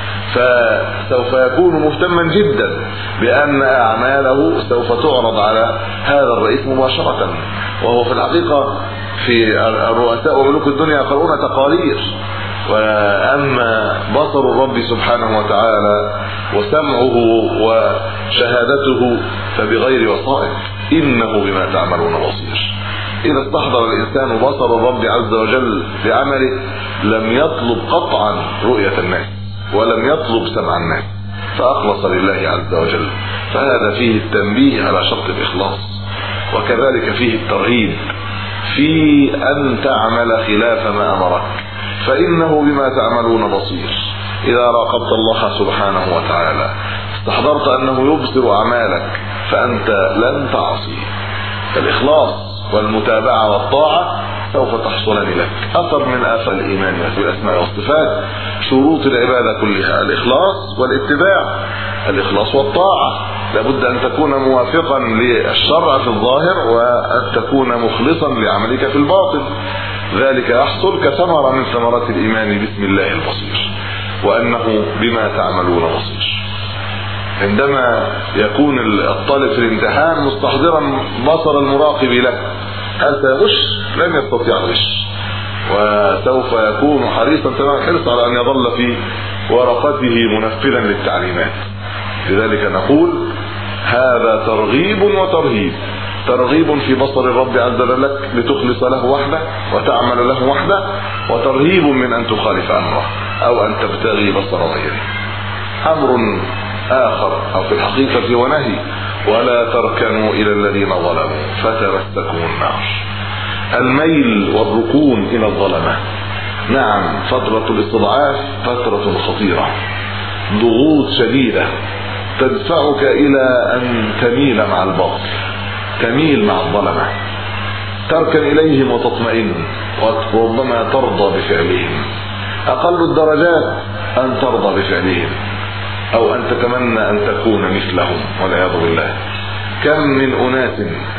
فسوف يكون مهتما جدا بأن أعماله سوف تعرض على هذا الرئيس مباشرة. وهو في الحقيقة في الرؤساء وملوك الدنيا يقرؤون تقارير، وأما بصر الرب سبحانه وتعالى وسمعه وشهادته فبغير وسائط، إنه بما تعملون بصير. إذا استحضر الإنسان بصر الرب عز وجل بعمله لم يطلب قطعا رؤية الناس، ولم يطلب سمع الناس، فأخلص لله عز وجل. فهذا فيه التنبيه على شرط الإخلاص، وكذلك فيه الترهيب في أن تعمل خلاف ما أمرك، فإنه بما تعملون بصير. إذا راقبت الله سبحانه وتعالى استحضرت أنه يبصر أعمالك فأنت لن تعصي. فالإخلاص والمتابعة والطاعة سوف تحصلان لك. أثر من آثار الإيمان في الأسماء والصفات شروط العبادة كلها الإخلاص والاتباع. الإخلاص والطاعة لابد أن تكون موافقا للشرع في الظاهر، وأن تكون مخلصا لعملك في الباطن. ذلك يحصل كثمرة من ثمرات الإيمان باسم الله البصير، وأنه بما تعملون بصير. عندما يكون الطالب في الامتحان مستحضرا بصر المراقب له، هل سيغش؟ لن يستطيع الغش، وسوف يكون حريصا تمام الحرص على أن يظل في ورقته منفذا للتعليمات. لذلك نقول هذا ترغيب وترهيب. ترغيب في بصر الرب عز وجل لك لتخلص له وحده وتعمل له وحده، وترهيب من أن تخالف أمره أو أن تبتغي بصر غيره. أمر آخر أو في الحقيقة ونهي: ولا تركنوا إلى الذين ظلموا فتمسكم النار. الميل والركون إلى الظلمة. نعم، فترة الاستضعاف فترة خطيرة، ضغوط شديدة تدفعك إلى أن تميل مع الباطل، تميل مع الظلمة، تركن إليهم وتطمئن، وربما ترضى بفعلهم. أقل الدرجات أن ترضى بفعلهم، أو أن تتمنى أن تكون مثلهم والعياذ بالله. كم من أناس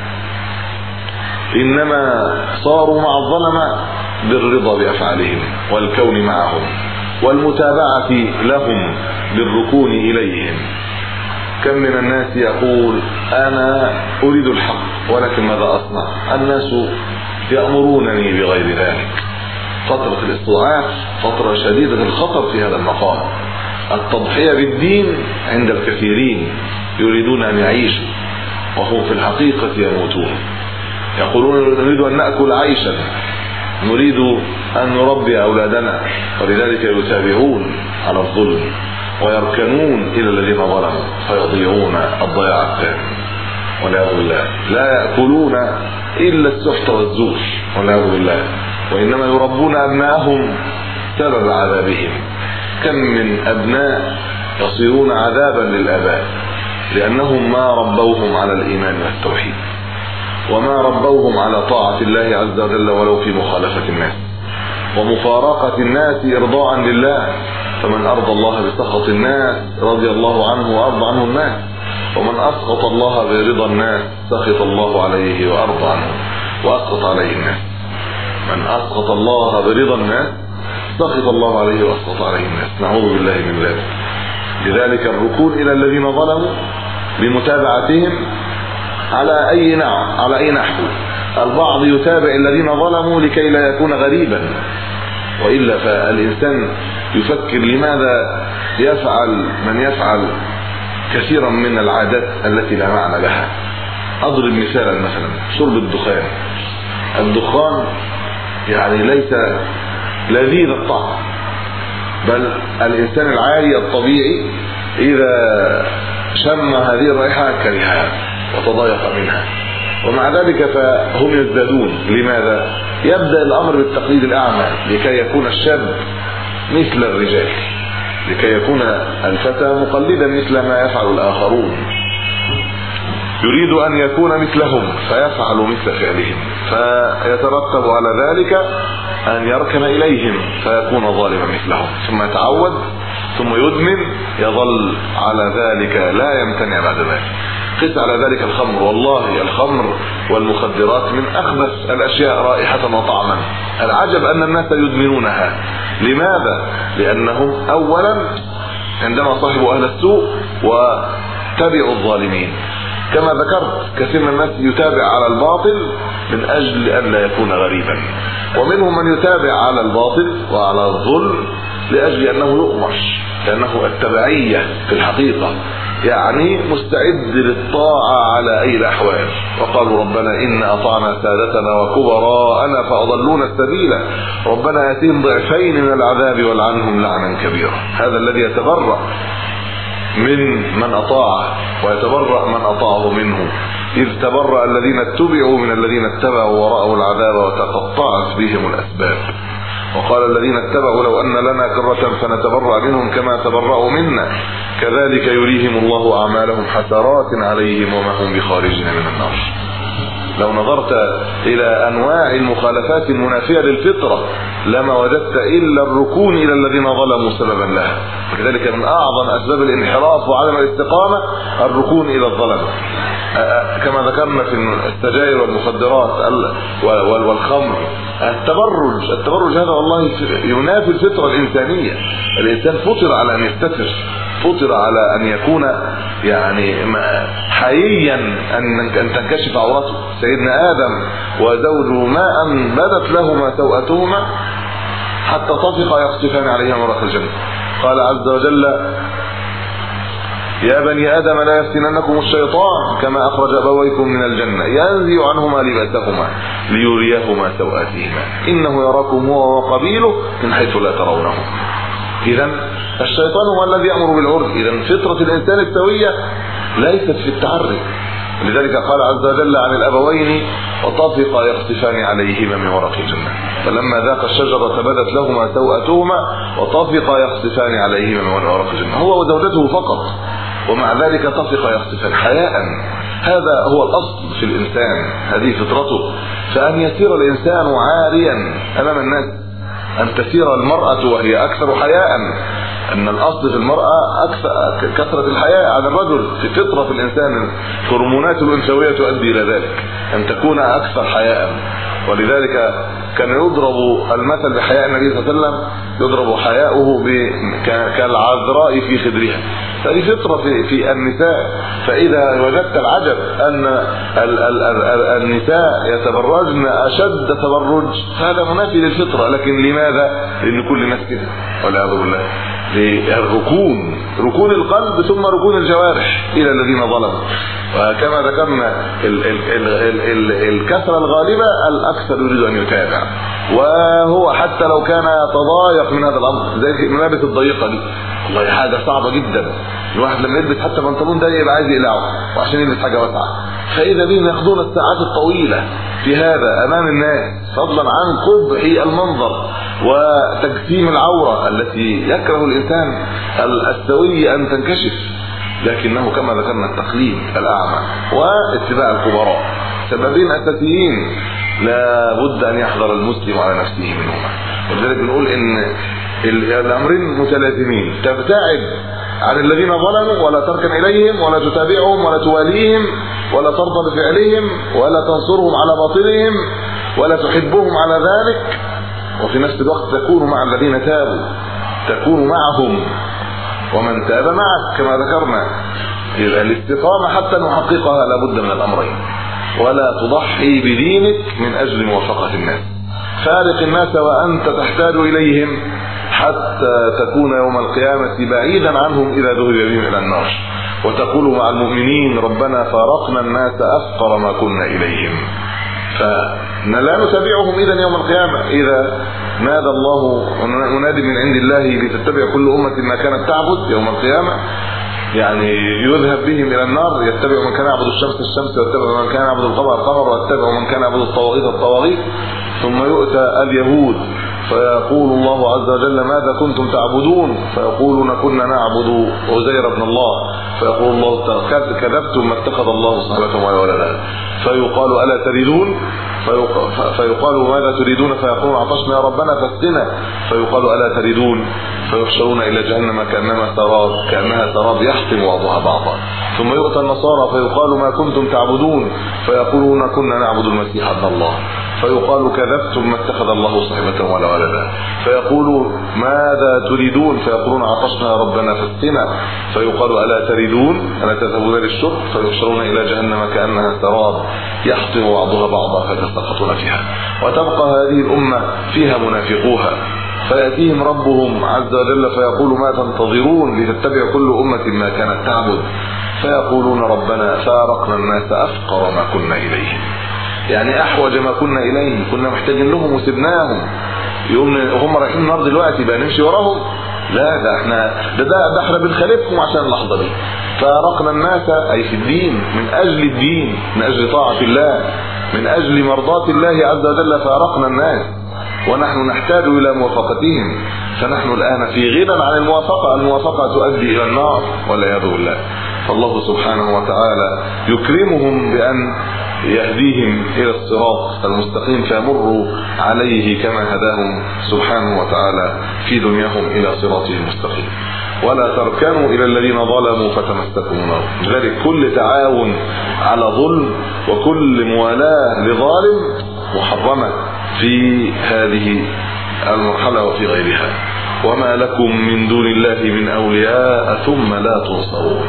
إنما صاروا مع الظلمة بالرضا بأفعالهم والكون معهم والمتابعة لهم بالركون إليهم. كم من الناس يقول أنا أريد الحق ولكن ماذا أصنع؟ الناس يأمرونني بغير ذلك. فترة الاستضعاف فترة شديدة الخطر في هذا المقام. التضحية بالدين عند الكثيرين يريدون أن يعيشوا وهم في الحقيقة يموتون. يقولون نريد أن نأكل عيشا، نريد أن نربي أولادنا، ولذلك يتابعون على الظلم ويركنون إلى الذين ظلموا فيضيعون الضياع التام والعياذ بالله. لا يأكلون إلا السحت والزور والعياذ بالله، وإنما يربون أبناءهم سبب عذابهم. كم من أبناء يصيرون عذابا للآباء لأنهم ما ربوهم على الإيمان والتوحيد، وما ربوهم على طاعة الله عز وجل ولو في مخالفة الناس. ومفارقة الناس إرضاء لله، فمن أرضى الله بسخط الناس رضي الله عنه وأرضى عنه الناس، ومن أسخط الله برضا الناس سخط الله عليه وأرضى عنه وأسخط عليه الناس. من أسخط الله برضا الناس سخط الله عليه وأسخط عليه الناس، نعوذ بالله من ذلك. لذلك الركون إلى الذين ظلموا بمتابعتهم على أي نوع على أي نحو. البعض يتابع الذين ظلموا لكي لا يكون غريبا، وإلا فالإنسان يفكر لماذا يفعل من يفعل كثيرا من العادات التي لا معنى لها. أضرب مثالا، مثلا شرب الدخان. الدخان يعني ليس لذيذ الطعم، بل الإنسان العادي الطبيعي إذا شم هذه الرائحة كرهها وتضايق منها، ومع ذلك فهم يزدادون. لماذا؟ يبدأ الأمر بالتقليد الأعمى لكي يكون الشاب مثل الرجال، لكي يكون الفتى مقلدا مثل ما يفعل الآخرون، يريد أن يكون مثلهم فيفعل مثل فعلهم، فيترتب على ذلك أن يركن إليهم فيكون ظالما مثلهم، ثم يتعود ثم يدمن، يظل على ذلك لا يمتنع بعد ذلك. قس على ذلك الخمر. والله الخمر والمخدرات من أخبث الأشياء رائحة وطعما. العجب أن الناس يدمنونها. لماذا؟ لأنهم أولا عندما صاحبوا أهل السوء وتبعوا الظالمين. كما ذكرت كثير من الناس يتابع على الباطل من أجل أن لا يكون غريبا، ومنهم من يتابع على الباطل وعلى الظلم لأجل أنه يؤمر، لأنه التبعية في الحقيقة، يعني مستعد للطاعة على أي الأحوال. وقالوا ربنا إن أطعنا سادتنا وكبراءنا فأضلونا السبيل ربنا آتهم ضعفين من العذاب والعنهم لعنا كبيرا. هذا الذي يتبرأ من من أطاعه ويتبرأ من أطاعه منه، إذ تبرأ الذين اتبعوا من الذين اتبعوا ورأوا العذاب وتقطعت بهم الأسباب. وقال الذين اتبعوا لو أن لنا كرة فنتبرأ منهم كما تبرأوا منا كذلك يريهم الله أعمالهم حسرات عليهم وما هم بخارجين من النار. لو نظرت إلى أنواع المخالفات المنافية للفطرة لما وجدت إلا الركون إلى الذين ظلموا سببا لها. وكذلك من أعظم أسباب الانحراف وعدم الاستقامة الركون إلى الظلم، كما ذكرنا في السجائر والمخدرات والخمر. التبرج التبرج هذا والله ينافي الفطرة الإنسانية. الإنسان فطر على أن يستتر، فطر على أن يكون يعني حييا أن تنكشف عورته. سيدنا آدم وزوجه ما أن بدت لهما سوءتهما حتى طفقا يخصفان عليهما ورق الجنة. قال عز وجل يا بني آدم لا يفتننكم الشيطان كما أخرج أبويكم من الجنة ينزع عنهما لباسهما ليريهما سوآتهما إنه يراكم هو وقبيله من حيث لا ترونهم. إذن الشيطان هو الذي يأمر بالعرف. إذن فطرة الإنسان السوية ليست في التعري. لذلك قال عز وجل عن الأبوين وطفقا يخصفان عليهما من ورق الجنة فلما ذاق الشجرة بدت لهما سوءتهما وطفقا يخصفان عليهما من ورق الجنة. هو وزوجته فقط، ومع ذلك طفقا يخصفان حياء. هذا هو الأصل في الإنسان، هذه فطرته. فأن يسير الإنسان عاريا أمام الناس، أن تسير المرأة وهي أكثر حياء، أن الأصل في المرأة أكثر كثرة الحياء عن الرجل. في فطرة في الإنسان هرمونات الأنثوية تؤدي إلى ذلك أن تكون أكثر حياء. ولذلك كان يضرب المثل بحياء النبي صلى الله عليه وسلم، يضرب حياؤه كالعذراء في خدرها. هذه فطرة في, في النساء. فإذا وجدت العجب أن ال ال ال النساء يتبرجن أشد تبرج فهذا منافي للفطرة. لكن لماذا؟ لأن كل الناس كده والعياذ بالله. للركون، ركون القلب ثم ركون الجوارح إلى الذين ظلموا. وكما ذكرنا ال ال ال ال ال الكثرة الغالبة الأكثر يريد أن يتابع، وهو حتى لو كان يتضايق من هذا الأمر زي الملابس الضيقة دي، والله حاجة صعبة جدا. الواحد لما يلبس حتى بنطلون ده يبقى عايز يقلعه وعشان يلبس حاجة واسعة. فإذا بهم ياخذون الساعات الطويلة في هذا أمام الناس، فضلا عن قبح المنظر وتجسيم العورة التي يكره الإنسان السوي أن تنكشف. لكنه كما ذكرنا التقليد الأعمى واتباع الكبراء سببين أساسيين لا بد ان يحذر المسلم على نفسه منهما. ولذلك بنقول ان الامرين متلازمين، تبتعد عن الذين ظلموا ولا تركن اليهم ولا تتابعهم ولا تواليهم ولا ترضى بفعلهم ولا تنصرهم على باطلهم ولا تحبهم على ذلك، وفي نفس الوقت تكون مع الذين تابوا، تكون معهم ومن تاب معك كما ذكرنا. إذا الاستقامة حتى نحققها لابد من الأمرين، ولا تضحي بدينك من أجل موافقة الناس. فارق الناس وأنت تحتاج إليهم حتى تكون يوم القيامة بعيدا عنهم إذا ذهب بهم إلى النار، وتقول مع المؤمنين ربنا فارقنا الناس أفقر ما كنا إليهم. فلا نتابعهم إذا يوم القيامة. إذا نادى الله ونادي من عند الله لتتبع كل أمة ما كانت تعبد يوم القيامة، يعني يذهب بهم إلى النار، يتبع من كان يعبد الشمس الشمس ويتبع من كان يعبد القمر القمر ويتبع من كان يعبد الطواغيت الطواغيت. ثم يؤتى اليهود فيقول الله عز وجل ماذا كنتم تعبدون؟ فيقولون كنا نعبد عزير بن الله، فيقول الله كذبتم ما اتخذ الله صاحبة ولا ولدا. فيقال ألا تريدون؟ فيقال ماذا تريدون؟ فيقولون عطشنا يا ربنا فاسقنا. فيقال ألا تريدون؟ فيحشرون إلى جهنم كأنما سراب كأنها سراب يحطم بعضها بعضا. ثم يؤتى النصارى فيقال ما كنتم تعبدون؟ فيقولون كنا نعبد المسيح ابن الله. فيقال كذبتم ما اتخذ الله صاحبة ولا ولدا. فيقول ماذا تريدون؟ فيقولون عطشنا يا ربنا فاسقنا. فيقال ألا تريدون؟ ألا تذهبون للشرب؟ فيحشرون إلى جهنم كأنها سراب يحطم بعضها بعضا فيتساقطون فيها. وتبقى هذه الأمة فيها منافقوها، فيأتيهم ربهم عز وجل فيقول ما تنتظرون لتتبع كل أمة ما كانت تعبد؟ فيقولون ربنا فارقنا الناس أفقر ما كنا إليه، يعني أحوج ما كنا إليه، كنا محتاجين لهم وسبناهم. يقوم هم رايحين النار دلوقتي بقى نمشي وراهم؟ لا، ده احنا ده ده, ده احنا بنخالفهم عشان اللحظة دي. فارقنا الناس أي في الدين، من أجل الدين، من أجل طاعة الله، من أجل مرضاة الله عز وجل فارقنا الناس، ونحن نحتاج إلى موافقتهم. فنحن الآن في غنى عن الموافقة، الموافقة تؤدي إلى النار والعياذ بالله. فالله سبحانه وتعالى يكرمهم بأن يهديهم إلى الصراط المستقيم فيمروا عليه كما هداهم سبحانه وتعالى في دنياهم إلى صراطه المستقيم. ولا تركنوا إلى الذين ظلموا فتمسكوا النار. لذلك كل تعاون على ظلم وكل موالاة لظالم محرمة في هذه المرحلة وفي غيرها. وما لكم من دون الله من أولياء ثم لا تنصرون.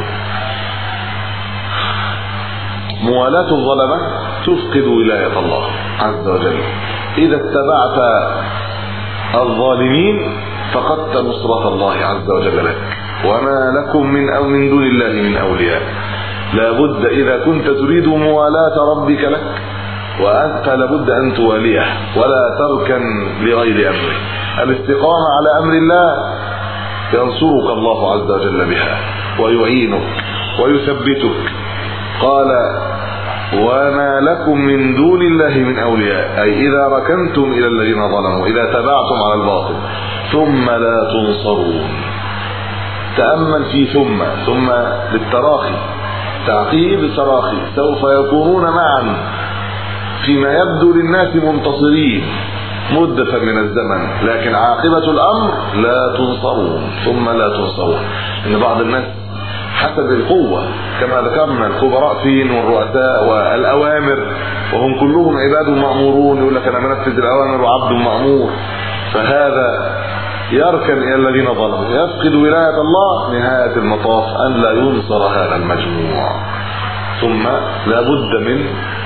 موالاة الظلمة تفقد ولاية الله عز وجل. إذا اتبعت الظالمين فقدت نصرة الله عز وجل لك. وما لكم من أو من دون الله من أولياء. لابد إذا كنت تريد موالاة ربك لك وأنت لابد أن تواليه ولا تركن لغير أمره. الاستقامة على أمر الله ينصرك الله عز وجل بها ويعينك ويثبتك. قال وما لكم من دون الله من أولياء، أي إذا ركنتم إلى الذين ظلموا، إذا تبعتم على الباطل ثم لا تنصرون. تأمل في ثم ثم للتراخي، تعقيب تراخي، سوف يكونون معا فيما يبدو للناس منتصرين مدة من الزمن، لكن عاقبة الأمر لا تنصرون ثم لا تنصرون. إن بعض الناس حسب القوة كما ذكرنا الكبراء فين والرؤساء والأوامر وهم كلهم عباد مأمورون، يقول لك أنا منفذ الأوامر وعبد مأمور، فهذا يركن إلى الذين ظلموا يفقد ولاية الله. نهاية المطاف أن لا ينصر هذا المجموع. ثم لا بد من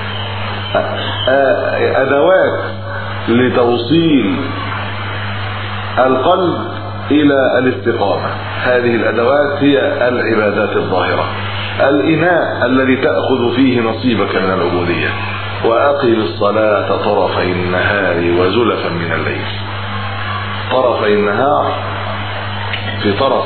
أدوات لتوصيل القلب إلى الاستقامة. هذه الأدوات هي العبادات الظاهرة، الإناء الذي تأخذ فيه نصيبك من العبودية. وأقم الصلاة طرفي النهار وزلفا من الليل. طرفي النهار في طرف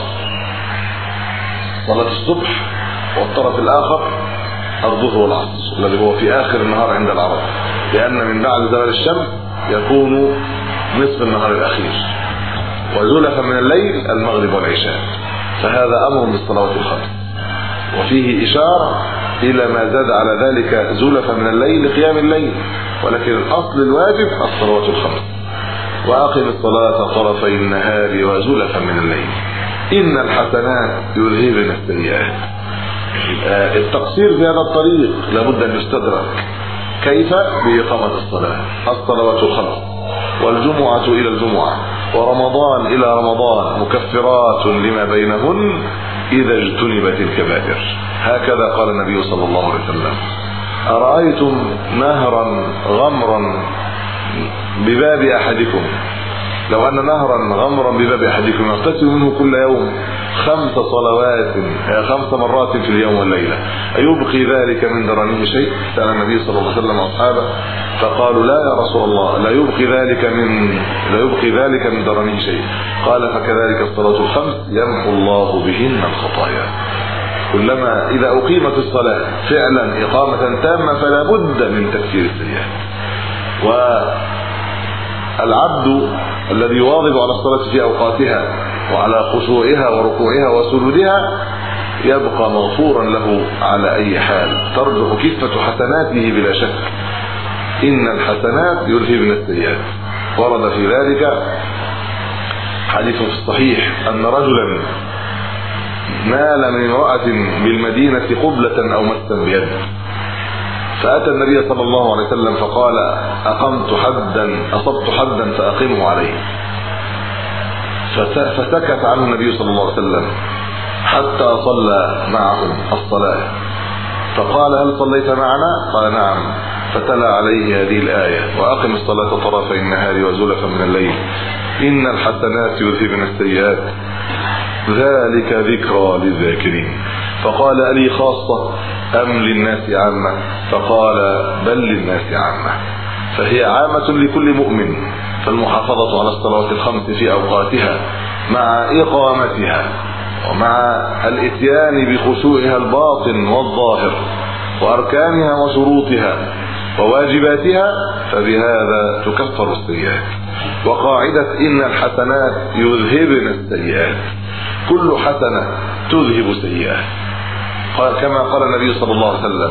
صلاة الصبح، والطرف الآخر الظهر والعصر الذي هو في آخر النهار عند العرب، لأن من بعد زوال الشمس يكون نصف النهار الأخير. وزلفا من الليل المغرب والعشاء. فهذا أمر بالصلوات الخمس، وفيه إشارة إلى ما زاد على ذلك زلفا من الليل لقيام الليل، ولكن الأصل الواجب الصلوات الخمس. وأقم الصلاة طرفي النهار وزلفا من الليل إن الحسنات يذهبن السيئات. التقصير في هذا الطريق لابد أن يستدرك. كيف؟ بإقامة الصلاة، الصلوات الخمس، والجمعة إلى الجمعة، ورمضان إلى رمضان، مكفرات لما بينهن إذا اجتنبت الكبائر. هكذا قال النبي صلى الله عليه وسلم: أرأيتم نهرا غمرا بباب أحدكم، لو أن نهرا غمرا بباب أحدكم يغتسل منه كل يوم خمس صلوات خمس مرات في اليوم والليلة، أيبقي ذلك من درنه شيء؟ سأل النبي صلى الله عليه وسلم أصحابه فقالوا: لا يا رسول الله، لا يبقي ذلك من لا يبقي ذلك من درنه شيء. قال: فكذلك الصلاة الخمس يمحو الله بهن الخطايا. كلما إذا أقيمت الصلاة فعلا إقامة تامة فلا بد من تكفير السيئات. والعبد الذي يواظب على الصلاة في أوقاتها وعلى خشوعها وركوعها وسجودها يبقى مغفورا له على أي حال، ترجح كفة حسناته بلا شك. إن الحسنات يذهبن السيئات. ورد في ذلك حديث في الصحيح أن رجلا نال من امرأة بالمدينة قبلة أو مسا بيده، فأتى النبي صلى الله عليه وسلم فقال: أقمت حدا أصبت حدا فأقمه عليه. فسكت عنه النبي صلى الله عليه وسلم حتى صلى معهم الصلاة، فقال: هل صليت معنا؟ قال: نعم. فتلا عليه هذه الآية: وأقم الصلاة طرفي النهار وزلفا من الليل إن الحسنات يذهبن السيئات ذلك ذكرى للذاكرين. فقال: ألي خاصة أم للناس عامة؟ فقال: بل للناس عامة. فهي عامة لكل مؤمن، فالمحافظة على الصلوات الخمس في أوقاتها مع إقامتها ومع الإتيان بخشوعها الباطن والظاهر وأركانها وشروطها وواجباتها، فبهذا تكفر السيئات. وقاعدة إن الحسنات يذهبن السيئات، كل حسنة تذهب سيئة، قال كما قال النبي صلى الله عليه وسلم: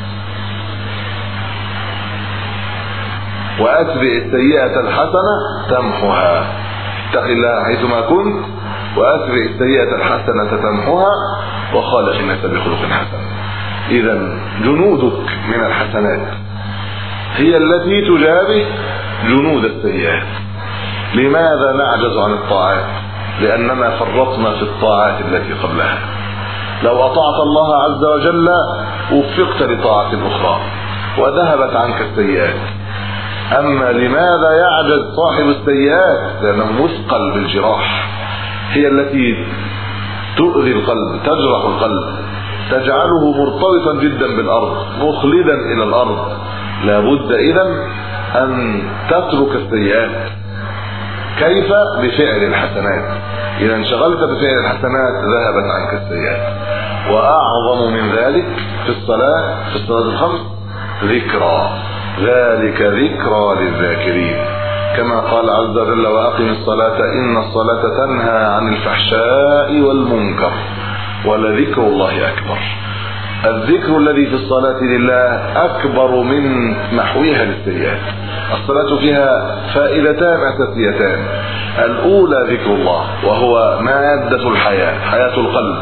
وأتبع السيئة الحسنة تمحها. اتق الله حيثما كنت وأتبع السيئة الحسنة تمحها وخالق الناس بخلق حسن. إذا جنودك من الحسنات هي التي تجابه جنود السيئات. لماذا نعجز عن الطاعات؟ لأننا فرطنا في الطاعات التي قبلها. لو أطعت الله عز وجل وفقت لطاعة أخرى وذهبت عنك السيئات. أما لماذا يعجز صاحب السيئات؟ لأنه مثقل بالجراح، هي التي تؤذي القلب، تجرح القلب، تجعله مرتبطا جدا بالأرض، مخلدا إلى الأرض. لابد إذن أن تترك السيئات. كيف؟ بفعل الحسنات. إذا انشغلت بفعل الحسنات ذهبت عنك السيئات. وأعظم من ذلك في الصلاة في الصلاة الخمس ذكرى، ذلك ذكرى للذاكرين، كما قال عز وجل: وأقم الصلاة إن الصلاة تنهى عن الفحشاء والمنكر ولذكر الله أكبر. الذكر الذي في الصلاة لله أكبر من محوها للسيئات. الصلاة فيها فائدتان أساسيتان: الأولى ذكر الله، وهو مادة الحياة، حياة القلب،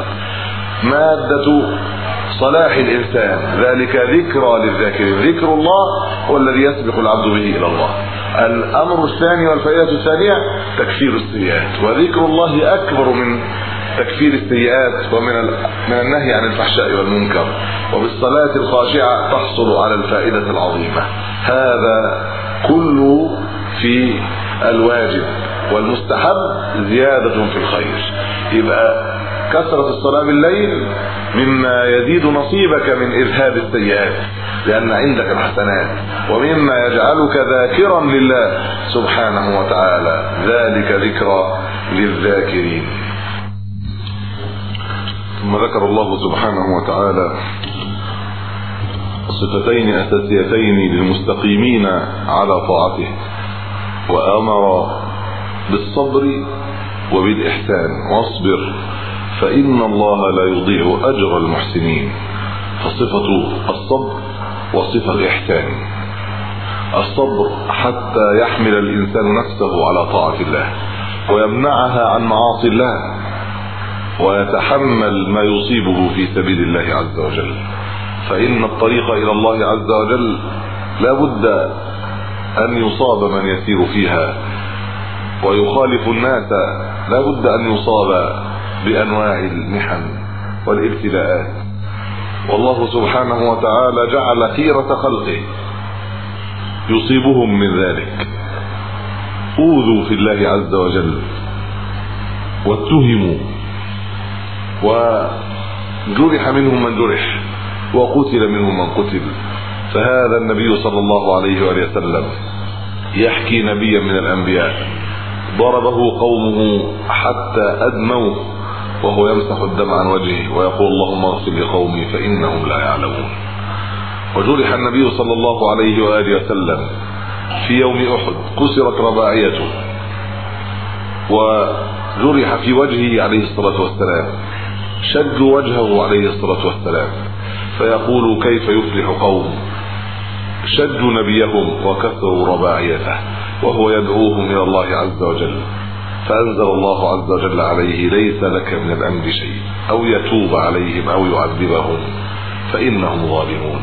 مادة صلاح الإنسان، ذلك ذكرى للذاكرين. ذكر الله هو الذي يسبق العبد به إلى الله. الأمر الثاني والفائدة الثانية تكفير السيئات، وذكر الله أكبر من تكفير السيئات ومن من النهي عن الفحشاء والمنكر. وبالصلاة الخاشعة تحصل على الفائدة العظيمة. هذا كله في الواجب، والمستحب زيادة في الخير. يبقى كثرة الصلاة بالليل مما يزيد نصيبك من إذهاب السيئات لأن عندك الحسنات، ومما يجعلك ذاكرا لله سبحانه وتعالى، ذلك ذكرى للذاكرين. ثم ذكر الله سبحانه وتعالى صفتين أساسيتين للمستقيمين على طاعته، وأمر بالصبر وبالإحسان: واصبر فإن الله لا يضيع أجر المحسنين. فصفة الصبر وصفة إحسان. الصبر حتى يحمل الإنسان نفسه على طاعة الله ويمنعها عن معاصي الله ويتحمل ما يصيبه في سبيل الله عز وجل، فإن الطريق إلى الله عز وجل لا بد أن يصاب من يسير فيها، ويخالف الناس لا بد أن يصاب بأنواع المحن والابتلاءات. والله سبحانه وتعالى جعل خيرة خلقه يصيبهم من ذلك، أوذوا في الله عز وجل واتهموا وجرح منهم من جرح وقتل منهم من قتل. فهذا النبي صلى الله عليه وآله وسلم يحكي نبيا من الأنبياء ضربه قومه حتى أدموه وهو يمسح الدم عن وجهه ويقول اللهم اغفر لقومي فإنهم لا يعلمون. وجرح النبي صلى الله عليه وآله وسلم في يوم أحد، كسرت رباعيته وجرح في وجهه عليه الصلاة والسلام، شج وجهه عليه الصلاة والسلام، فيقول كيف يفلح قوم شجوا نبيهم وكسروا رباعيته وهو يدعوهم إلى الله عز وجل. فأنزل الله عز وجل عليه ليس لك من الأمر شيء أو يتوب عليهم أو يعذبهم فإنهم ظالمون.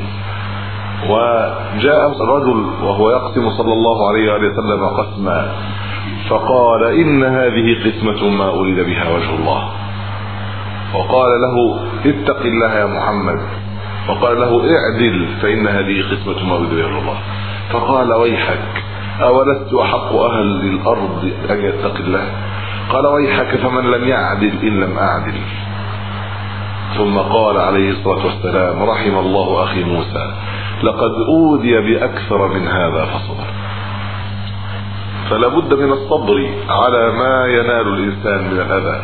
وجاء رجل وهو يقسم صلى الله عليه وسلم قسما فقال إن هذه قسمة ما أريد بها وجه الله، وقال له اتق الله يا محمد، وقال له اعدل فإن هذه قسمة ما أريد بها وجه الله. فقال ويحك أولست أحق أهل الأرض أن يتق الله؟ قال ويحك فمن لم يعدل إن لم أعدل. ثم قال عليه الصلاة والسلام رحم الله أخي موسى لقد أوذي بأكثر من هذا فصبر. فلا بد من الصبر على ما ينال الإنسان من الأذى،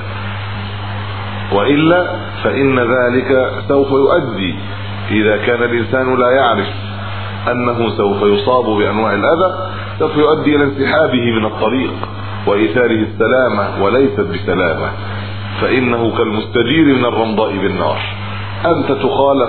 وإلا فإن ذلك سوف يؤدي إذا كان الإنسان لا يعرف أنه سوف يصاب بأنواع الأذى سوف يؤدي إلى انسحابه من الطريق وإيثاره السلامة وليست بسلامة، فإنه كالمستجير من الرمضاء بالنار. أنت تخالف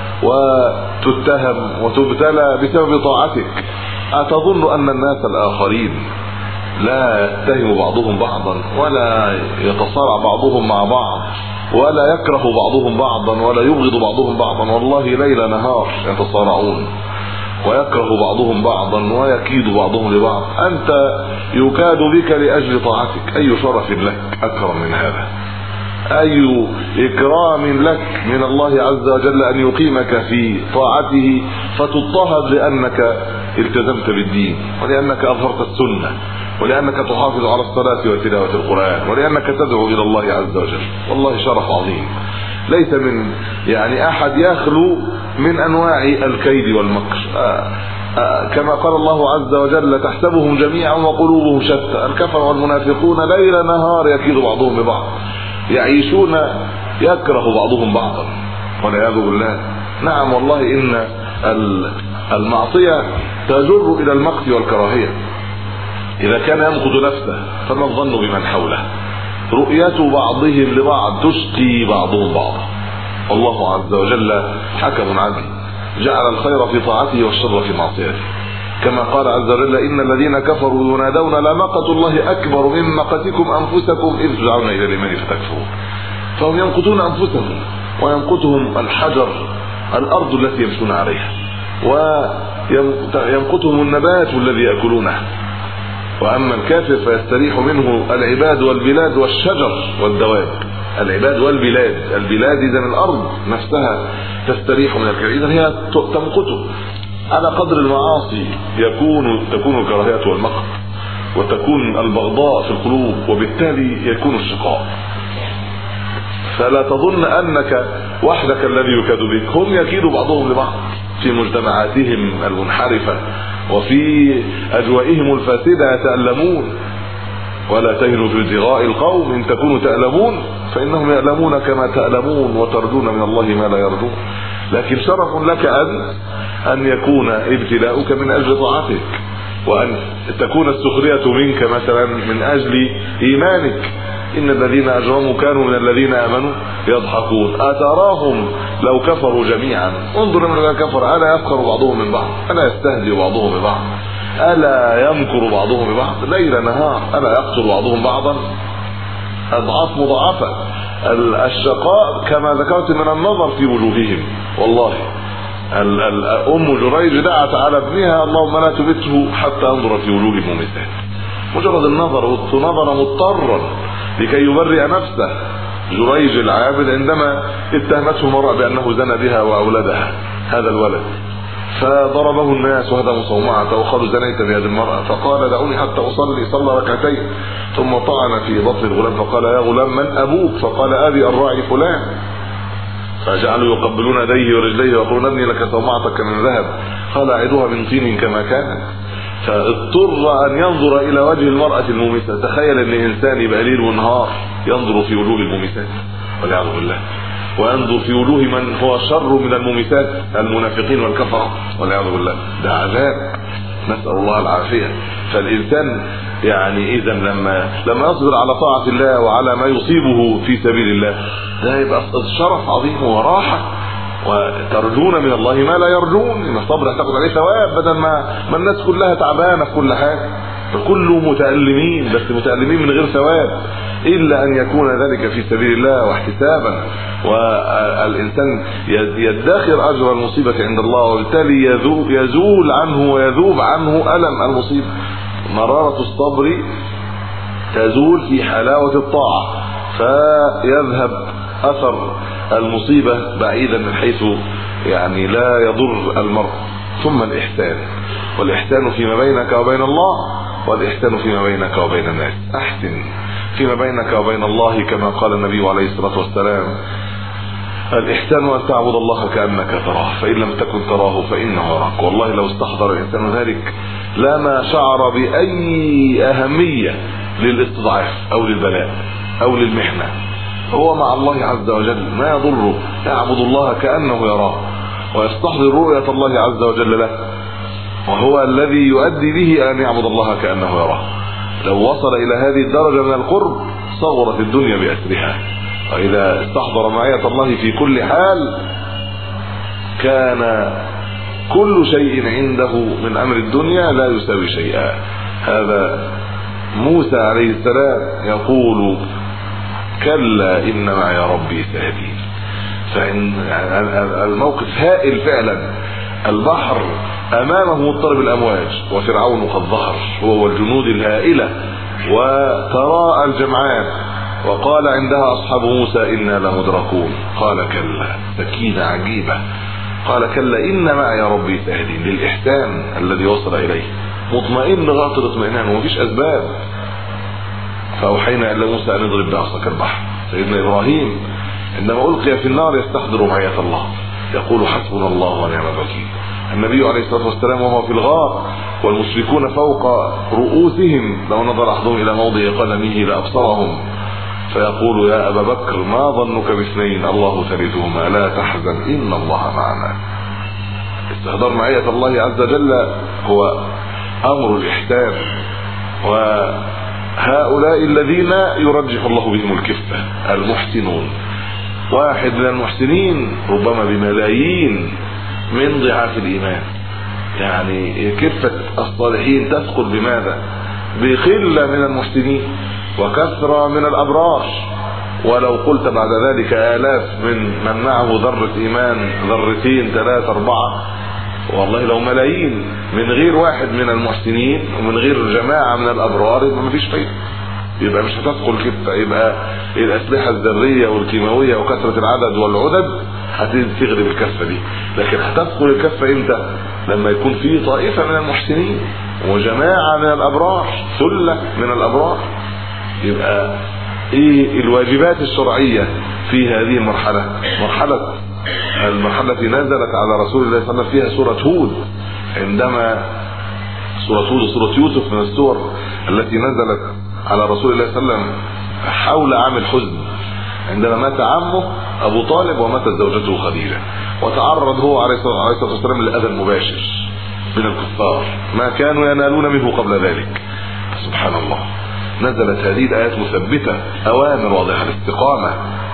وتتهم وتبتلى بسبب طاعتك، أتظن أن الناس الآخرين لا يتهم بعضهم بعضا ولا يتصارع بعضهم مع بعض ولا يكره بعضهم بعضا ولا يبغض بعضهم بعضا؟ والله ليل نهار يتصارعون ويكره بعضهم بعضا ويكيد بعضهم لبعض. أنت يكاد بك لأجل طاعتك، أي شرف لك أكرم من هذا؟ أي إكرام لك من الله عز وجل أن يقيمك في طاعته فتضطهد لأنك التزمت بالدين ولأنك أظهرت السنة ولأنك تحافظ على الصلاة وتلاوة القرآن ولأنك تدعو إلى الله عز وجل. والله شرف عظيم ليس من يعني أحد يخلو من أنواع الكيد والمكر. آآ آآ كما قال الله عز وجل تحسبهم جميعا وقلوبهم شتى. الكفر والمنافقون ليل نهار يكيد بعضهم ببعض، يعيشون يكره بعضهم بعضا والعياذ بالله. نعم والله إن المعصية تجر إلى المقت والكراهية. إذا كان ينقض نفسه فما الظن بمن حوله؟ رؤية بعضهم لبعض تشقي بعضهم بعضا. الله عز وجل حكم عدل، جعل الخير في طاعته والشر في معصيته، كما قال عز وجل إن الذين كفروا ينادون لمقت الله أكبر من مقتكم أنفسكم إذ تدعون إلى الإيمان فتكفرون. فهم ينقضون أنفسهم وينقضهم الحجر الأرض التي يمشون عليها وينقضهم النبات الذي يأكلونه. وأما الكافر فيستريح منه العباد والبلاد والشجر والدواب. العباد والبلاد، البلاد إذا الأرض نفسها تستريح من الكافر، إذا هي تمقته. على قدر المعاصي يكون تكون الكراهية والمقت وتكون البغضاء في القلوب وبالتالي يكون الشقاء. فلا تظن أنك وحدك الذي يكاد بك، هم يكيد بعضهم لبعض في مجتمعاتهم المنحرفة وفي أجوائهم الفاسدة يتألمون. ولا تهنوا في ابتغاء القوم إن تكونوا تألمون فإنهم يألمون كما تألمون وترجون من الله ما لا يرجون. لكن شرف لك أن أن يكون ابتلاؤك من أجل طاعتك، وأن تكون السخرية منك مثلا من أجل إيمانك، إن الذين أجرموا كانوا من الذين آمنوا يضحكون أتراهم لو كفروا جميعا. انظر من الذين كفر ألا يفخر بعضهم من بعض، ألا يستهزئ بعضهم ببعض، ألا يمكر بعضهم ببعض ليل نهار، ألا يقتل بعضهم بعضا. أضعاف مضاعفة. الشقاء كما ذكرت من النظر في وجوههم. والله أم جريج دعت على ابنها اللهم لا تبته حتى انظر في وجوه المومسات. مجرد النظر، نظر مضطرا لكي يبرئ نفسه. جريج العابد عندما اتهمته المرأة بأنه زنى بها وأولدها هذا الولد، فضربه الناس وهدموا صومعته وقالوا زنيت بهذه المرأة، فقال دعوني حتى أصلي. صلى ركعتين ثم طعن في بطن الغلام فقال يا غلام من أبوك؟ فقال أبي الراعي فلان. فجعلوا يقبلون يديه ورجليه ويقولون ابني لك صومعتك من ذهب، قال أعيدوها من طين كما كانت. فاضطر أن ينظر إلى وجه المرأة المومسة. تخيل أن إنسان يبقى ليل ونهار ينظر في وجوه المومسات والعياذ بالله، وينظر في وجوه من هو شر من المومسات المنافقين والكفرة والعياذ بالله. ده عذاب، نسأل الله العافية. فالإنسان يعني إذا لما لما يصبر على طاعة الله وعلى ما يصيبه في سبيل الله ده يبقى شرف عظيم وراحة، وترجون من الله ما لا يرجون. ان الصبر هتاخد عليه ثواب بدل ما ما الناس كلها تعبانه في كل حاجه، فكله متألمين بس متألمين من غير ثواب، الا ان يكون ذلك في سبيل الله واحتسابا، والانسان يدخر اجر المصيبه عند الله، وبالتالي يزول عنه ويذوب عنه الم المصيبه. مراره الصبر تزول في حلاوه الطاعه، فيذهب اثر المصيبة بعيدا من حيث يعني لا يضر المرء. ثم الإحسان، والإحسان فيما بينك وبين الله، والإحسان فيما بينك وبين الناس. أحسن فيما بينك وبين الله كما قال النبي عليه الصلاة والسلام الإحسان أن تعبد الله كأنك تراه فإن لم تكن تراه فإنه يراك. والله لو استحضر الإنسان ذلك لما شعر بأي أهمية للاستضعاف أو للبلاء أو للمحنة. هو مع الله عز وجل ما يضره، يعبد الله كأنه يراه ويستحضر رؤية الله عز وجل له، وهو الذي يؤدي به أن يعبد الله كأنه يراه. لو وصل إلى هذه الدرجة من القرب صغرت الدنيا بأسرها. وإذا استحضر معية الله في كل حال كان كل شيء عنده من أمر الدنيا لا يساوي شيئا. هذا موسى عليه السلام يقول كلا إن معي ربي سيهدين. فإن الموقف هائل فعلا. البحر أمامه مضطرب الأمواج وفرعون قد ظهر هو والجنود الهائلة وتراءى الجمعان، وقال عندها أصحاب موسى إنا لمدركون. قال كلا، سكينة عجيبة. قال كلا إن معي ربي سيهدين، للإحسان الذي وصل إليه، مطمئن غاطر اطمئنان ومفيش أسباب. فأوحينا إلى موسى أن يضرب بعصاك البحر. سيدنا إبراهيم عندما ألقي في النار يستحضر معية الله، يقول حسبنا الله ونعم الوكيل. النبي عليه الصلاة والسلام وهو في الغار والمشركون فوق رؤوسهم لو نظر أحدهم إلى موضع قدمه لأبصرهم، فيقول يا أبا بكر ما ظنك باثنين الله ثالثهما لا تحزن إن الله معنا. استحضار معية الله عز وجل هو أمر الإحسان، وهؤلاء الذين يرجح الله بهم الكفة المحسنون. واحد من المحسنين ربما بملايين من ضعاف الإيمان. يعني كفة الصالحين تثقل بماذا؟ بقلة من المحسنين وكثرة من الأبرار. ولو قلت بعد ذلك آلاف من من معه ذرة إيمان، ذرتين ثلاثة أربعة، والله لو ملايين من غير واحد من المحسنين ومن غير جماعة من الأبرار يبقى مفيش فايدة، يبقى مش هتدخل كفة. يبقى الأسلحة الذرية والكيماوية وكثرة العدد والعدد هتغلب الكفة دي، لكن هتدخل الكفة امتى؟ لما يكون في طائفة من المحسنين وجماعة من الأبرار، ثلة من الأبرار. يبقى ايه الواجبات الشرعية في هذه المرحلة؟ مرحلة المرحلة التي نزلت على رسول الله صلى الله عليه وسلم فيها سورة هود، عندما سورة هود وسورة يوسف من السور التي نزلت على رسول الله صلى الله عليه وسلم حول عام الحزن، عندما مات عمه أبو طالب وماتت زوجته خديجة، وتعرض هو عليه الصلاة والسلام للأذى المباشر من الكفار ما كانوا ينالون منه قبل ذلك. سبحان الله، نزلت هذه الآيات مثبتة، أوامر واضحة، الاستقامة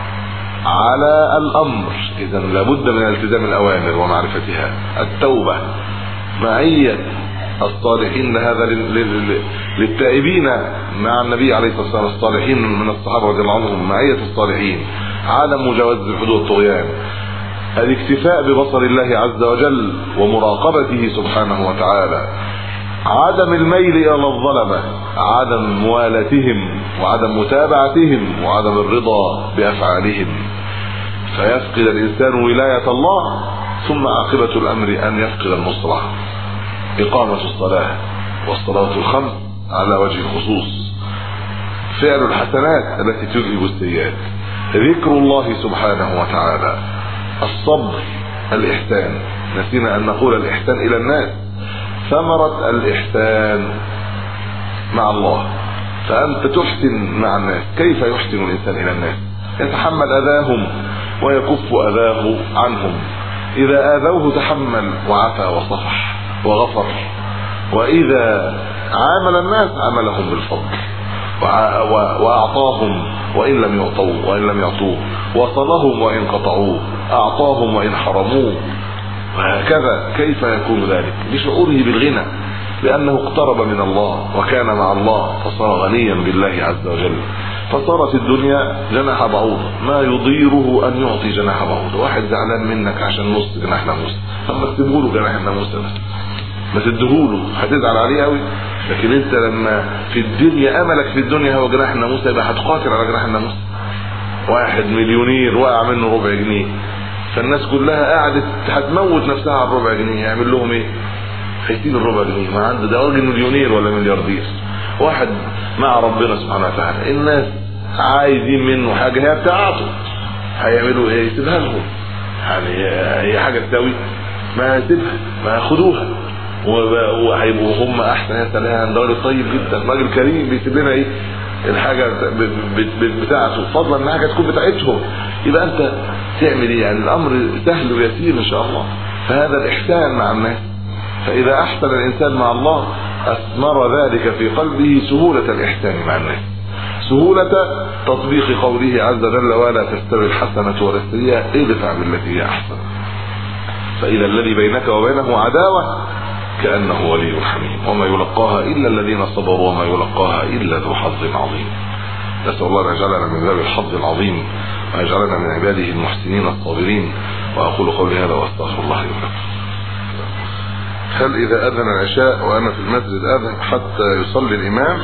على الأمر، إذا لابد من التزام الأوامر ومعرفتها. التوبة، معية الصالحين، هذا للتائبين مع النبي عليه الصلاة والسلام، الصالحين من الصحابة رضي الله عنهم، معية الصالحين، عدم مجاوزة الحدود والطغيان، الاكتفاء ببصر الله عز وجل ومراقبته سبحانه وتعالى، عدم الميل الى الظلمة، عدم موالاتهم وعدم متابعتهم وعدم الرضا بافعالهم، فيفقد الانسان ولاية الله، ثم عاقبة الامر ان يفقد النصرة. اقامة الصلاة والصلاة الخمس على وجه الخصوص، فعل الحسنات التي تذهب السيئات، ذكر الله سبحانه وتعالى، الصبر، الإحسان، نسينا أن نقول الإحسان إلى الناس، ثمرة الإحسان مع الله، فأنت تحسن مع الناس. كيف يحسن الإنسان إلى الناس؟ يتحمل أذاهم ويكف أذاه عنهم، إذا آذوه تحمل وعفى وصفح وغفر، وإذا عامل الناس عاملهم بالفضل وأعطاهم وإن لم يعطوه وإن لم يعطوه، وصلهم وإن قطعوه، أعطاهم وإن حرموه، وهكذا. كيف يكون ذلك؟ بشعوره بالغنى، لأنه اقترب من الله وكان مع الله، فصار غنيا بالله عز وجل. فصارت الدنيا جناح بعوض، ما يضيره أن يعطي جناح بعوض. واحد زعلان منك عشان نص جناح ناموس، طب ما تسيبهوله جناح الناموس بس، ما تديهوله، هتزعل عليه قوي. لكن انت لما في الدنيا املك في الدنيا هو جناح الناموس، يبقى هتقاتل على جناح الناموس. واحد مليونير وقع منه ربع جنيه، فالناس كلها قعدت هتموت نفسها على الربع جنيه، يعمل لهم ايه؟ هيسيب الربع جنيه، ما عنده ده راجل مليونير ولا ملياردير. واحد مع ربنا سبحانه وتعالى، الناس عايزين منه حاجه هي بتاعته، هيعملوا ايه؟ يسيبها لهم. يعني هي حاجه تساوي ما يسيبها، ما ياخدوها، وهيبقوا هم احسن. يا سلام، ده راجل طيب جدا، راجل كريم، بيسيب لنا ايه؟ الحاجه بتاعته، فضلا انها حاجه تكون بتاعتهم. يبقى انت تعمل ايه؟ يعني الامر سهل ويسير ان شاء الله. فهذا الاحسان مع الناس. فاذا احسن الانسان مع الله اثمر ذلك في قلبه سهوله الاحسان مع الناس، سهوله تطبيق قوله عز وجل: ولا تستوي الحسنه ولا السيئه ادفع بالتي هي احسن، فاذا الذي بينك وبينه عداوه كأنه ولي حميم، وما يلقاها إلا الذين صبروا وما يلقاها إلا ذو حظ عظيم. نسأل الله أن يجعلنا من باب الحظ العظيم، ويجعلنا من عباده المحسنين الصابرين. وأقول قولي هذا وأستغفر الله لي ولكم. هل إذا أذن العشاء وأنا في المسجد أذهب حتى يصلي الإمام؟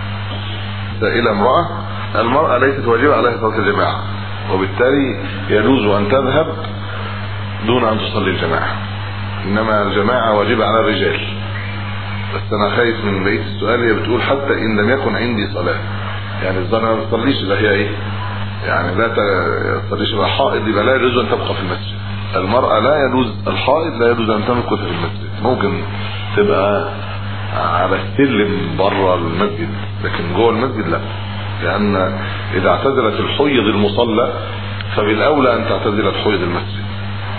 سائلة امرأة. المرأة ليست واجبة عليها صلاة الجماعة، وبالتالي يجوز أن تذهب دون أن تصلي الجماعة، انما الجماعة واجبة على الرجال. بس انا خايف من بقية السؤال، هي بتقول حتى ان لم يكن عندي صلاة، يعني الظن ما تصليش، اللي هي ايه يعني لا تصليش بقى حائض، يبقى لا يجوز ان تبقى في المسجد. المرأة لا يجوز، الحائض لا يجوز ان تمكث في المسجد، ممكن تبقى على السلم بره المسجد، لكن جوه المسجد لا، لان اذا اعتزلت الحيض المصلى فبالاولى ان تعتزل الحيض المسجد.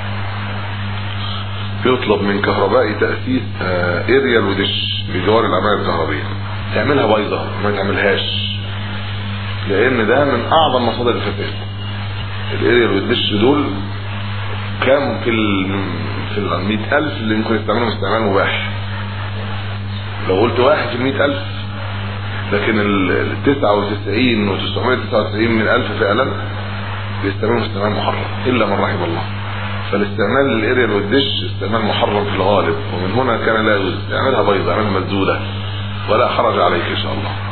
يطلب من كهربائي تأسيس اريال ودش بجوار العماير الكهربية، تعملها بيضة ما تعملهاش، لان ده من اعظم مصادر الفساد. الاريال والدش دول كام في ال في المئة الف اللي ممكن يستعملهم استعمال مباح، لو قلت واحد في المئة الف، لكن التسعة وتسعين وتسعمائة وتسعة وتسعين من الف فعلا بيستعملهم استعمال محرم الا من رحم الله. فالاستعمال للاريال والدش استعمال محرم في الغالب، ومن هنا كان لا يجوز. اعملها بيضة، اعملها مسدودة، ولا حرج عليك ان شاء الله.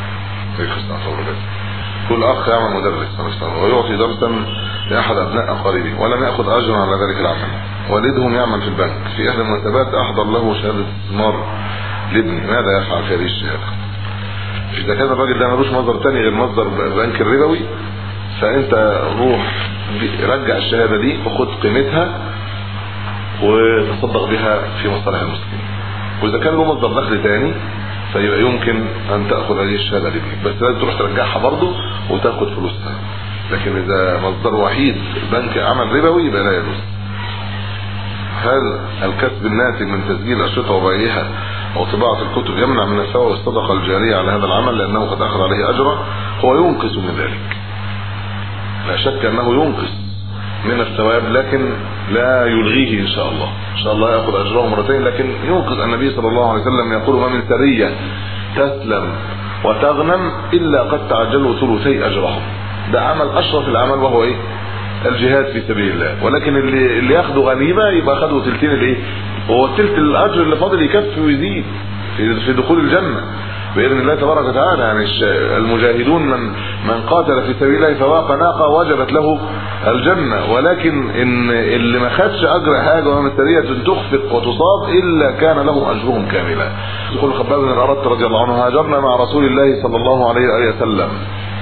كل اخ يعمل مدرس ويعطي درسا لاحد ابناء اقاربه ولم ياخذ اجرا على ذلك العمل، والدهم يعمل في البنك، في احدى المناسبات احضر له شهاده استثمار لابني، ماذا يفعل في هذه الشهاده؟ اذا كان الراجل ده ملوش مصدر ثاني غير مصدر البنك الربوي، فانت روح رجع الشهاده دي وخد قيمتها وتصدق بها في مصالح المسلمين. واذا كان له مصدر دخل ثاني فيبقى يمكن ان تاخذ هذه الشهاده لابنك، بس لازم تروح ترجعها برضه وتاخد فلوسها. لكن اذا مصدر وحيد البنك عمل ربوي يبقى لا يجوز. هل الكسب الناتج من تسجيل اشرطه وبيعها أو طباعة الكتب يمنع من الثواب الصدقة الجارية على هذا العمل لأنه قد أخذ عليه أجرا، هو ينقص من ذلك، لا شك أنه ينقص من الثواب لكن لا يلغيه إن شاء الله. إن شاء الله يأخذ أجره مرتين، لكن ينقص. النبي صلى الله عليه وسلم يقول: ما من سرية تسلم وتغنم إلا قد تعجلوا ثلثي أجرهم. ده عمل أشرف العمل وهو إيه؟ الجهاد في سبيل الله. ولكن اللي اللي ياخده غنيمة يبقى خده ثلثين الإيه؟ هو الثلث الأجر اللي فاضل يكفي ويزيد في في دخول الجنة بإذن الله تبارك وتعالى. يعني المجاهدون من من قاتل في سبيل الله فواق ناقة وجبت له الجنة، ولكن إن اللي ما خدش أجر حاجة ومن السرية تخفق وتصاب إلا كان له أجرهم كاملا. يقول خباب بن الأرت رضي الله عنه: هاجرنا مع رسول الله صلى الله عليه وسلم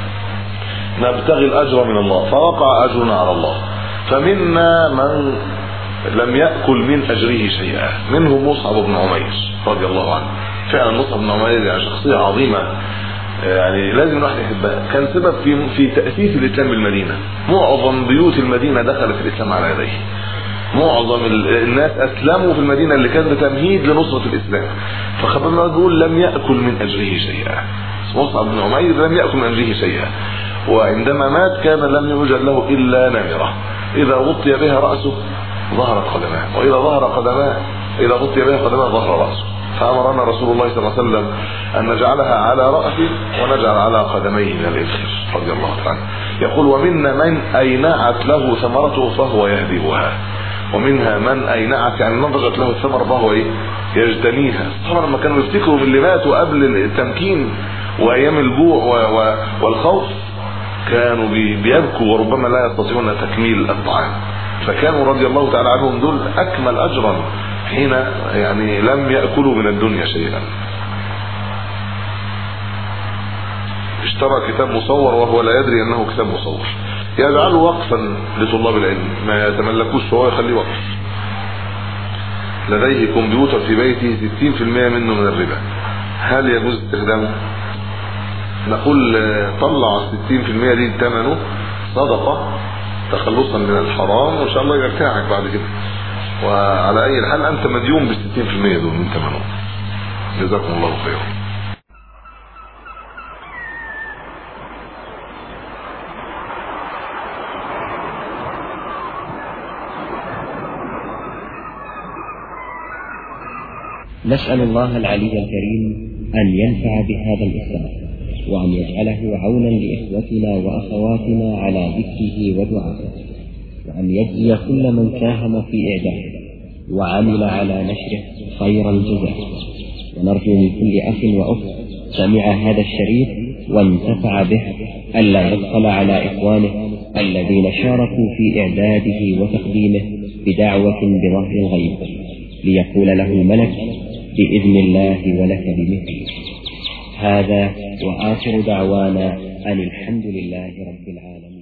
نبتغي الأجر من الله فوقع أجرنا على الله، فمنا من لم يأكل من أجره شيئا، منهم مصعب بن عمير رضي الله عنه. فعلا مصعب بن عمير يعني شخصية عظيمة، يعني لازم الواحد يحبها. كان سبب في في تأسيس الإسلام بالمدينة. معظم بيوت المدينة دخلت الإسلام على يديه. معظم الناس أسلموا في المدينة اللي كانت تمهيد لنصرة الإسلام. فخباب بن يقول: لم يأكل من أجره شيئا. مصعب بن عمير لم يأكل من أجره شيئا، وعندما مات كان لم يوجد له إلا نمرة إذا غطي بها رأسه ظهرت قدماه، وإذا ظهر قدماه إذا غطي بها قدماه ظهر رأسه. فأمرنا رسول الله صلى الله عليه وسلم أن نجعلها على رأسه ونجعل على قدميه من الإذخر رضي الله عنه. يقول: ومنا من أينعت له ثمرته فهو يهدبها، ومنها من أينعت يعني نضجت له الثمر فهو إيه؟ يجتنيها. طبعا لما كانوا يفتكروا باللي ماتوا قبل التمكين وأيام الجوع والخوف كانوا بيبكوا وربما لا يستطيعون تكميل الطعام، فكانوا رضي الله تعالى عنهم دول أكمل أجرا حين يعني لم يأكلوا من الدنيا شيئا. اشترى كتاب مصور وهو لا يدري أنه كتاب مصور، يجعله وقفا لطلاب العلم، ما يتملكوش هو يخليه وقف. لديه كمبيوتر في بيته ستين بالمئة منه من الربا، هل يجوز استخدامه؟ نقول طلع ستين بالمئة دي ثمنه صدقة تخلصا من الحرام، وإن شاء الله يرتاحك بعد كده. وعلى أي حال أنت مديون بالستين بالمئة دول من ثمنه. جزاكم الله خيرا. نسأل الله العلي الكريم أن ينفع بهذا الإسلام، وأن يجعله عونا لإخوتنا وأخواتنا على ذكره ودعائه، وأن يجزي كل من ساهم في إعداده وعمل على نشره خير الجزاء. ونرجو من كل أخ وأخت سمع هذا الشريط وانتفع به ألا يبخل على إخوانه الذين شاركوا في إعداده وتقديمه بدعوة بظهر الغيب، ليقول له الملك: بإذن الله ولك بمثله. هذا وآخر دعوانا أن الحمد لله رب العالمين.